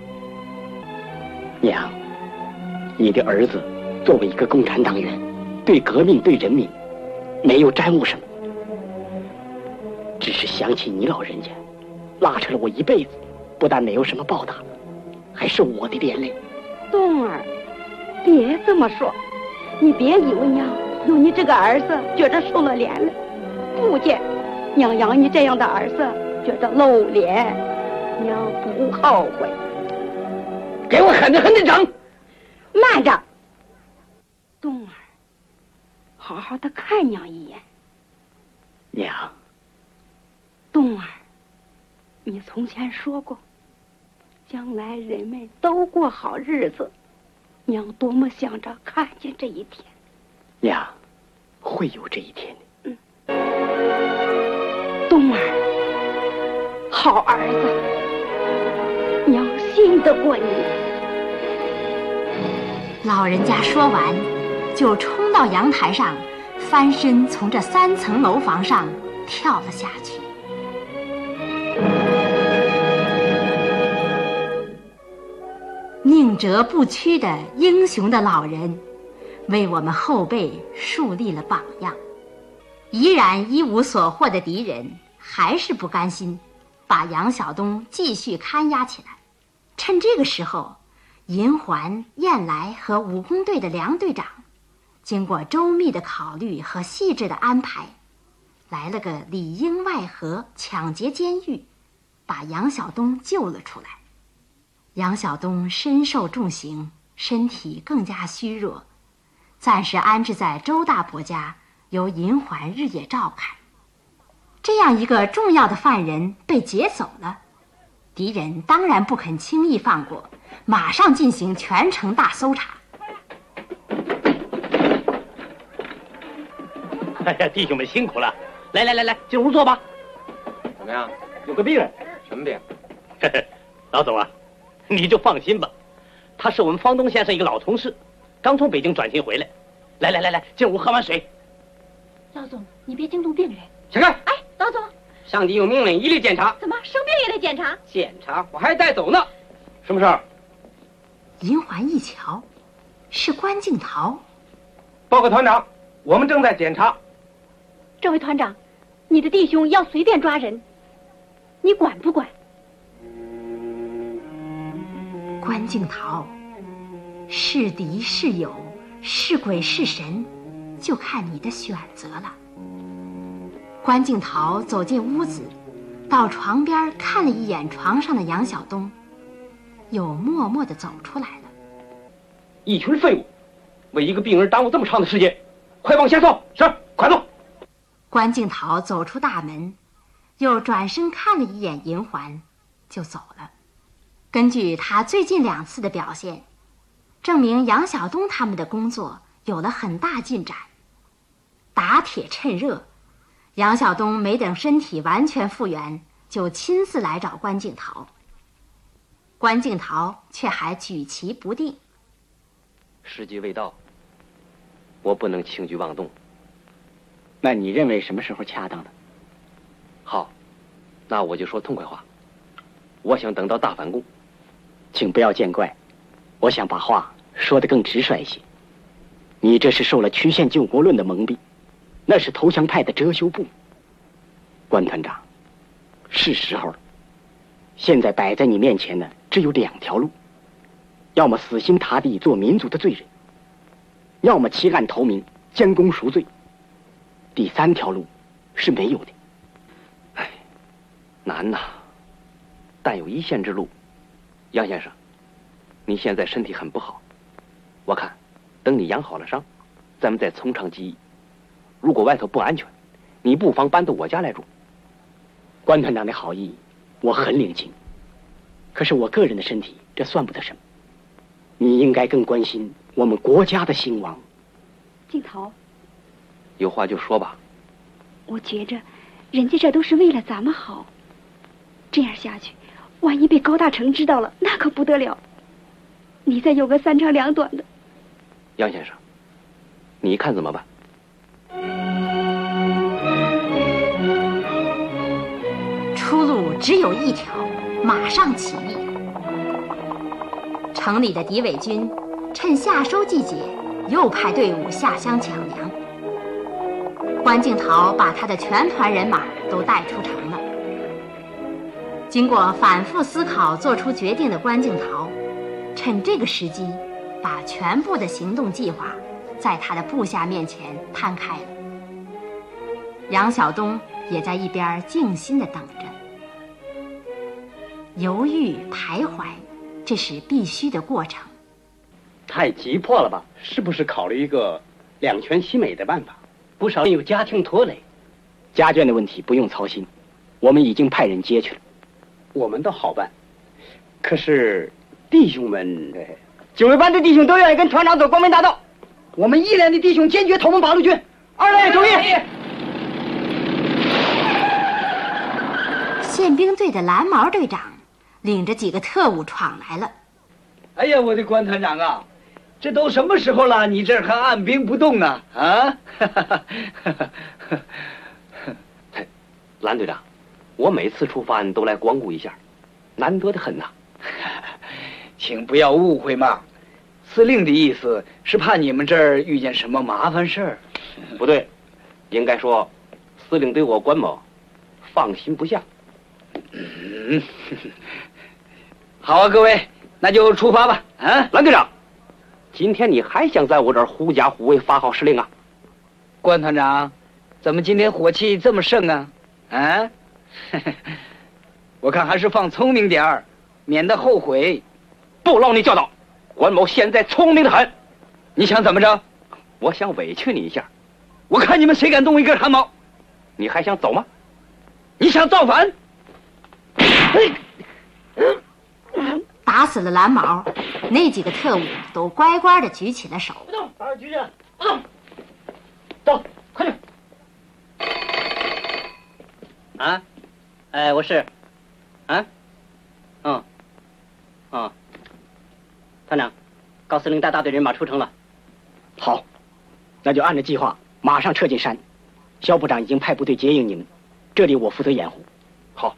娘，你的儿子作为一个共产党员，对革命对人民没有沾污什么，只是想起你老人家拉扯了我一辈子，不但没有什么报答，还是我的连累。 东儿，别这么说，你别以为娘有你这个儿子觉着受了连累，不见娘养你这样的儿子觉着露脸，娘不后悔。 给我狠狠的整！ 慢着，东儿，好好的看娘一眼。 娘， 东儿，你从前说过，将来人们都过好日子，娘多么想着看见这一天。 娘，会有这一天的。 东儿，好儿子。 信得过你。 老人家说完，就冲到阳台上，翻身从这3层楼房上跳了下去。宁折不屈的英雄的老人，为我们后辈树立了榜样。依然一无所获的敌人还是不甘心，把杨晓东继续看押起来。趁这个时候，银环、燕来和武工队的梁队长经过周密的考虑和细致的安排，来了个里应外合，抢劫监狱，把杨晓东救了出来。杨晓东身受重刑，身体更加虚弱，暂时安置在周大伯家，由银环日夜照看。这样一个重要的犯人被劫走了，敌人当然不肯轻易放过，马上进行全城大搜查。 哎呀，弟兄们辛苦了！来，进屋坐吧。 怎么样？ 有个病人。 什么病？ 老总啊，你就放心吧，他是我们方东先生一个老同事，刚从北京转勤回来。来，进屋喝碗水。 老总，你别惊动病人。 起开！ 哎，老总， 上级有命令，一律检查。 怎么生病也得检查？ 检查？我还带走呢。 什么事儿？ 银环一瞧，是关敬陶。 报告团长，我们正在检查。 这位团长，你的弟兄要随便抓人，你管不管？ 关敬陶，是敌是友，是鬼是神，就看你的选择了。关敬陶走进屋子，到床边看了一眼床上的杨晓东，又默默地走出来了。 一群废物，为一个病人耽误这么长的时间，快往前送！是，快走！ 关敬陶走出大门，又转身看了一眼银环，就走了。根据他最近2次的表现，证明杨晓东他们的工作有了很大进展。打铁趁热，杨晓东没等身体完全复原，就亲自来找关敬陶。关敬陶却还举棋不定。 时机未到，我不能轻举妄动。 那你认为什么时候恰当呢？ 好，那我就说痛快话。我想等到大反攻。 请不要见怪，我想把话说得更直率一些。你这是受了曲线救国论的蒙蔽，那是投降派的遮羞布。关团长，是时候了。现在摆在你面前的只有2条路，要么死心塌地做民族的罪人，要么弃暗投明，将功赎罪。第3条路是没有的。 哎，难呐，但有一线之路。杨先生，你现在身体很不好，我看等你养好了伤，咱们再从长计议。如果外头不安全，你不妨搬到我家来住。 关团长的好意我很领情，可是我个人的身体这算不得什么，你应该更关心我们国家的兴亡。 敬陶， 有话就说吧。 我觉着人家这都是为了咱们好，这样下去万一被高大成知道了，那可不得了。你再有个3长2短的。 杨先生，你看怎么办？ 出路只有一条，马上起义。城里的敌伪军趁夏收季节，又派队伍下乡抢粮。关敬陶把他的全团人马都带出城了。经过反复思考做出决定的关敬陶，趁这个时机，把全部的行动计划在他的部下面前摊开了。杨晓东也在一边静心地等着。犹豫徘徊，这是必须的过程。 太急迫了吧？是不是考虑一个2全其美的办法？不少人有家庭拖累，家眷的问题不用操心，我们已经派人接去了。我们倒好办，可是弟兄们，9位班的弟兄都愿意跟团长走光明大道，我们1连的弟兄坚决投奔八路军。2连同意。 宪兵队的蓝毛队长领着几个特务闯来了。 哎呀，我的关团长啊，这都什么时候了，你这儿还按兵不动呢？啊！ 蓝队长，我每次出发都来光顾一下，难得的很呐。 请不要误会嘛，司令的意思是怕你们这儿遇见什么麻烦事儿。 不对，应该说，司令对我关某放心不下。 好啊，各位，那就出发吧。啊， 蓝队长，今天你还想在我这儿狐假虎威发号施令啊？ 关团长，怎么今天火气这么盛啊？啊，我看还是放聪明点儿，免得后悔。 不劳你教导，关某现在聪明的很。 你想怎么着？ 我想委屈你一下。 我看你们谁敢动一根汗毛？ 你还想走吗？ 你想造反？ 打死了蓝毛，那几个特务都乖乖的举起了手。 不动，把手举起来。不动，走，快点。 啊，哎，我是，啊，团长，高司令带大队人马出城了。 好，那就按照计划马上撤进山。肖部长已经派部队接应你们，这里我负责掩护。 好。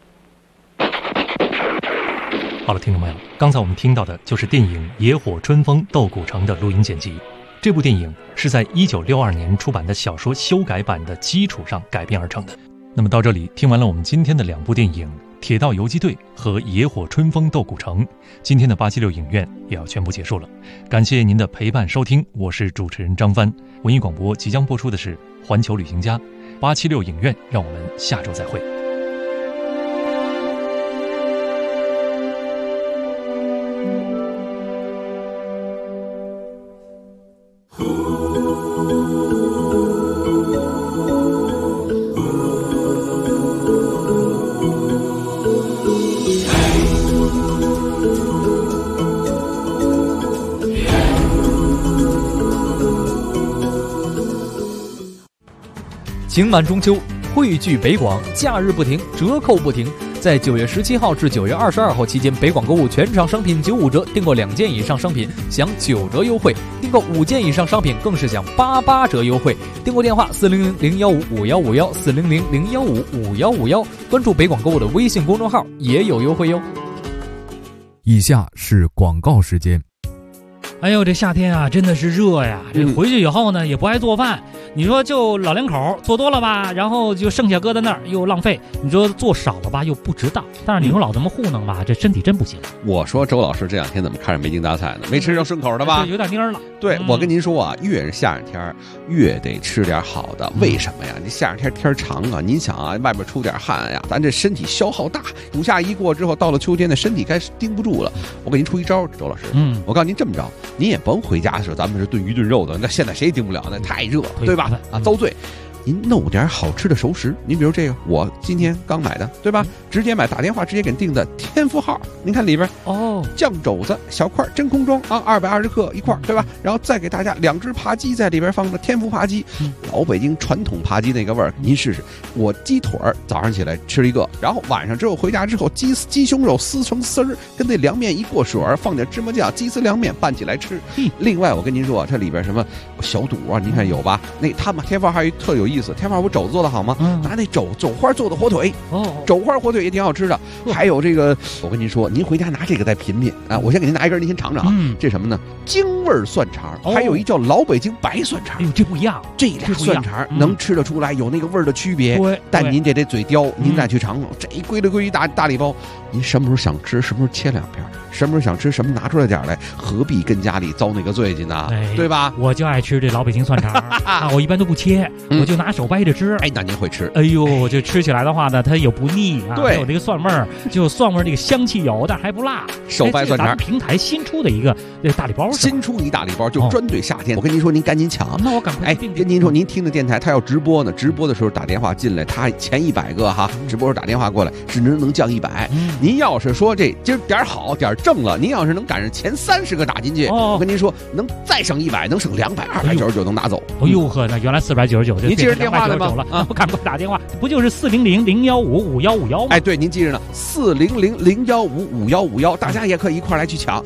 好了，听众朋友，刚才我们听到的就是电影《野火春风斗古城》的录音剪辑。这部电影是在1962年出版的小说修改版的基础上改编而成的。那么到这里，听完了我们今天的2部电影《铁道游击队》和《野火春风斗古城》，今天的876影院也要全部结束了。感谢您的陪伴收听，我是主持人张帆。文艺广播即将播出的是《环球旅行家》，876影院，让我们下周再会。 情满中秋，汇聚北广，假日不停，折扣不停。在9月17号至9月22号期间，北广购物全场商品95折，订购2件以上商品享9折优惠，订购5件以上商品更是享88折优惠。订购电话400-015-5151，400-015-5151，关注北广购物的微信公众号也有优惠哟。 以下是广告时间。 哎呦，这夏天啊，真的是热呀！这回去以后呢，也不爱做饭。你说就老两口做多了吧，然后就剩下搁在那儿又浪费；你说做少了吧，又不值当。但是你说老这么糊弄吧，这身体真不行。 我说周老师这2天怎么看着没精打采呢？没吃上顺口的吧？ 有点蔫了。 对，我跟您说啊，越是夏天越得吃点好的。为什么呀？你夏天天长啊，您想啊，外边出点汗呀，咱这身体消耗大。暑夏一过之后，到了秋天的身体该盯不住了。我给您出一招，周老师。我告诉您这么着，您也甭回家的时候，咱们是炖鱼炖肉的，那现在谁也盯不了，那太热，对吧？啊，遭罪。您弄点好吃的熟食，您比如这个，我今天刚买的，对吧？直接买，打电话直接给您订的天福号，您看里边酱肘子小块真空装啊，220克一块，对吧？然后再给大家2只扒鸡在里边放着天福扒鸡，老北京传统扒鸡那个味儿，您试试。我鸡腿早上起来吃一个，然后晚上之后回家之后，鸡胸肉撕成丝儿，跟那凉面一过水，放点芝麻酱，鸡丝凉面拌起来吃。另外我跟您说，这里边什么小肚啊，您看有吧？那他们天福还有特有意思，天福不肘子做的好吗？拿那肘花做的火腿，肘花火腿也挺好吃的。还有这个，我跟您说，您回家拿这个再品品啊！我先给您拿一根，您先尝尝啊。这什么呢？京味蒜肠，还有一叫老北京白蒜肠。 哎呦，这不一样， 这俩蒜肠能吃得出来有那个味儿的区别。但您这得嘴刁，您再去尝尝。这归了归一大礼包，您什么时候想吃，什么时候切2片，什么时候想吃什么拿出来点来，何必跟家里遭那个罪去呢？对吧？ 我就爱吃这老北京蒜肠啊，我一般都不切，我就拿手掰着吃。 哎，那您会吃？ 哎呦，这吃起来的话呢，它也不腻啊， 对， 有这个蒜味儿，就蒜味儿这个香气有，但还不辣。 手掰蒜肠， 平台新出的一个大礼包， 新出一大礼包，就专对夏天。我跟您说，您赶紧抢。 那我赶快。 哎，跟您说，您听的电台，他要直播呢，直播的时候打电话进来，他前100个哈，直播时候打电话过来，只能降100。您要是说这今儿点好点正了，您要是能赶上前30个打进去，我跟您说，能再省100，能省200，299能拿走。 哎呦呵，那原来499， 您记着人电话了吗？ 了啊，我赶快打电话，不就是400-015-5151吗？ 哎，对，您记着呢，400-015-5151，大家也可以一块来去抢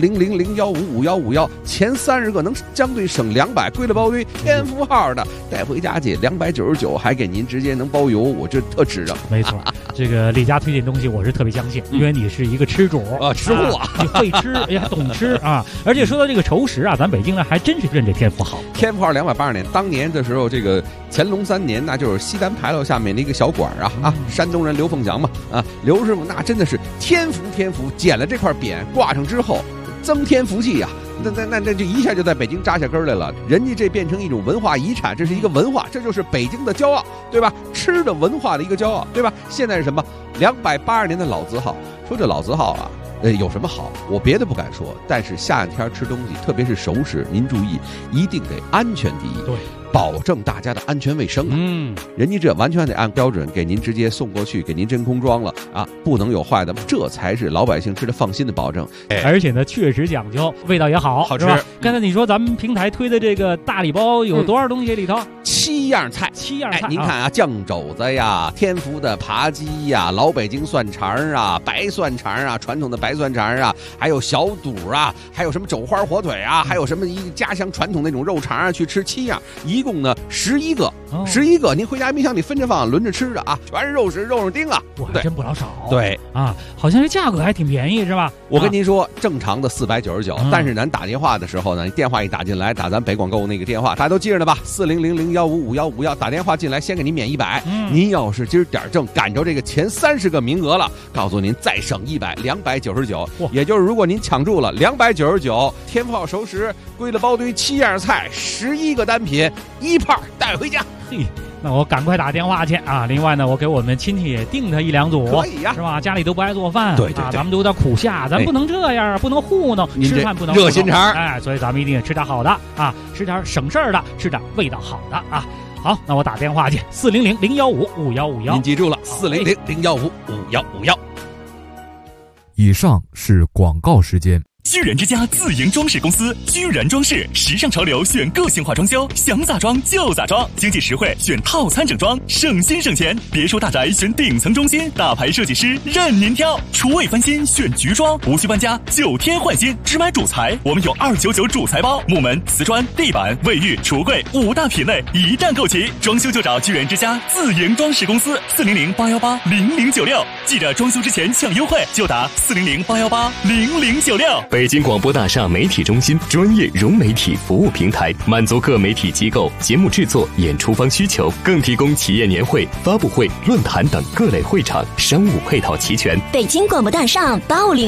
400-015-5151，前30个能相对省200，归了包堆天福号的带回家去，299还给您直接能包邮，我这特值着。 没错，这个李家推荐东西我是特别相信，因为你是一个吃主啊，吃货啊， 你会吃也懂吃啊。而且说到这个熟食啊，咱北京人还真是认这天福好。 天福号280年，当年的时候，这个乾隆3年，那就是西单牌楼下面的一个小馆啊，山东人刘凤祥嘛，刘师傅那真的是天福，捡了这块匾挂上之后，增添福气呀。那这一下就在北京扎下根来了，人家这变成一种文化遗产，这是一个文化，这就是北京的骄傲，对吧？吃的文化的一个骄傲，对吧？现在是什么？282年的老字号，说这老字号啊，有什么好？我别的不敢说，但是夏天吃东西，特别是熟食，您注意，一定得安全第一。 对。 保证大家的安全卫生啊！人家这完全得按标准给您直接送过去，给您真空装了啊，不能有坏的，这才是老百姓吃的放心的保证。 而且呢，确实讲究，味道也好， 好吃。 是吧？刚才你说咱们平台推的这个大礼包有多少东西里头 ？7样菜 ，7样菜。 您看啊，酱肘子呀，天福的扒鸡呀，老北京蒜肠啊，白蒜肠啊，传统的白蒜肠啊，还有小肚啊，还有什么肘花火腿啊，还有什么一家乡传统那种肉肠啊，去吃7样。一共呢11个，11个，您回家冰箱里分着放，轮着吃着啊，全是肉食肉肉丁啊， 哇，真不老少。 对啊，好像这价格还挺便宜是吧？ 我跟您说，正常的499，但是咱打电话的时候呢，你电话一打进来，打咱北广购那个电话，大家都记着呢吧？400-015-5151，打电话进来先给您免100，您要是今儿点正赶着这个前30个名额了，告诉您再省100，299，也就是如果您抢住了299，天福号熟食归了包堆7样菜，11个单品，1炮带回家。 嘿，那我赶快打电话去啊！另外呢，我给我们亲戚也订他1、2组， 可以呀， 是吧？家里都不爱做饭， 对， 咱们都有点苦夏，咱不能这样，不能糊弄，吃饭不能热心肠， 哎，所以咱们一定吃点好的啊，吃点省事儿的，吃点味道好的啊。好，那我打电话去，400-015-5151， 您记住了，400-015-5151。 以上是广告时间。 居然之家自营装饰公司，居然装饰，时尚潮流选个性化装修，想咋装就咋装，经济实惠选套餐整装，省心省钱。别墅大宅选顶层中心，大牌设计师任您挑。厨卫翻新选菊装，无需搬家，9天换新，只买主材。我们有299主材包，木门、瓷砖、地板、卫浴、橱柜5大品类一站购齐。装修就找居然之家自营装饰公司，400-818-0096。记着装修之前抢优惠，就打400-818-0096。 北京广播大厦媒体中心专业融媒体服务平台，满足各媒体机构节目制作、演出方需求，更提供企业年会、发布会、论坛等各类会场，商务配套齐全。 北京广播大厦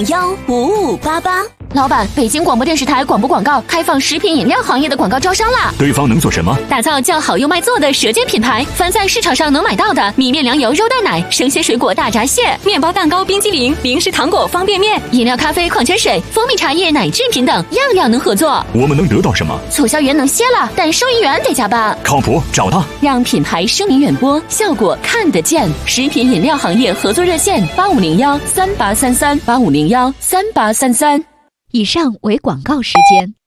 8501-5588。 老板，北京广播电视台广播广告开放食品饮料行业的广告招商啦！ 对方能做什么？ 打造叫好又卖座的舌尖品牌，凡在市场上能买到的米面粮油肉蛋奶、生鲜水果大闸蟹、面包蛋糕冰激凌、零食糖果方便面、饮料咖啡矿泉水、蜂蜜茶叶奶制品等，样样能合作。 我们能得到什么？ 促销员能歇了，但收银员得加班。 靠谱，找他， 让品牌声名远播，效果看得见。食品饮料行业合作热线：8501-3833，8501-3833。 以上为广告时间。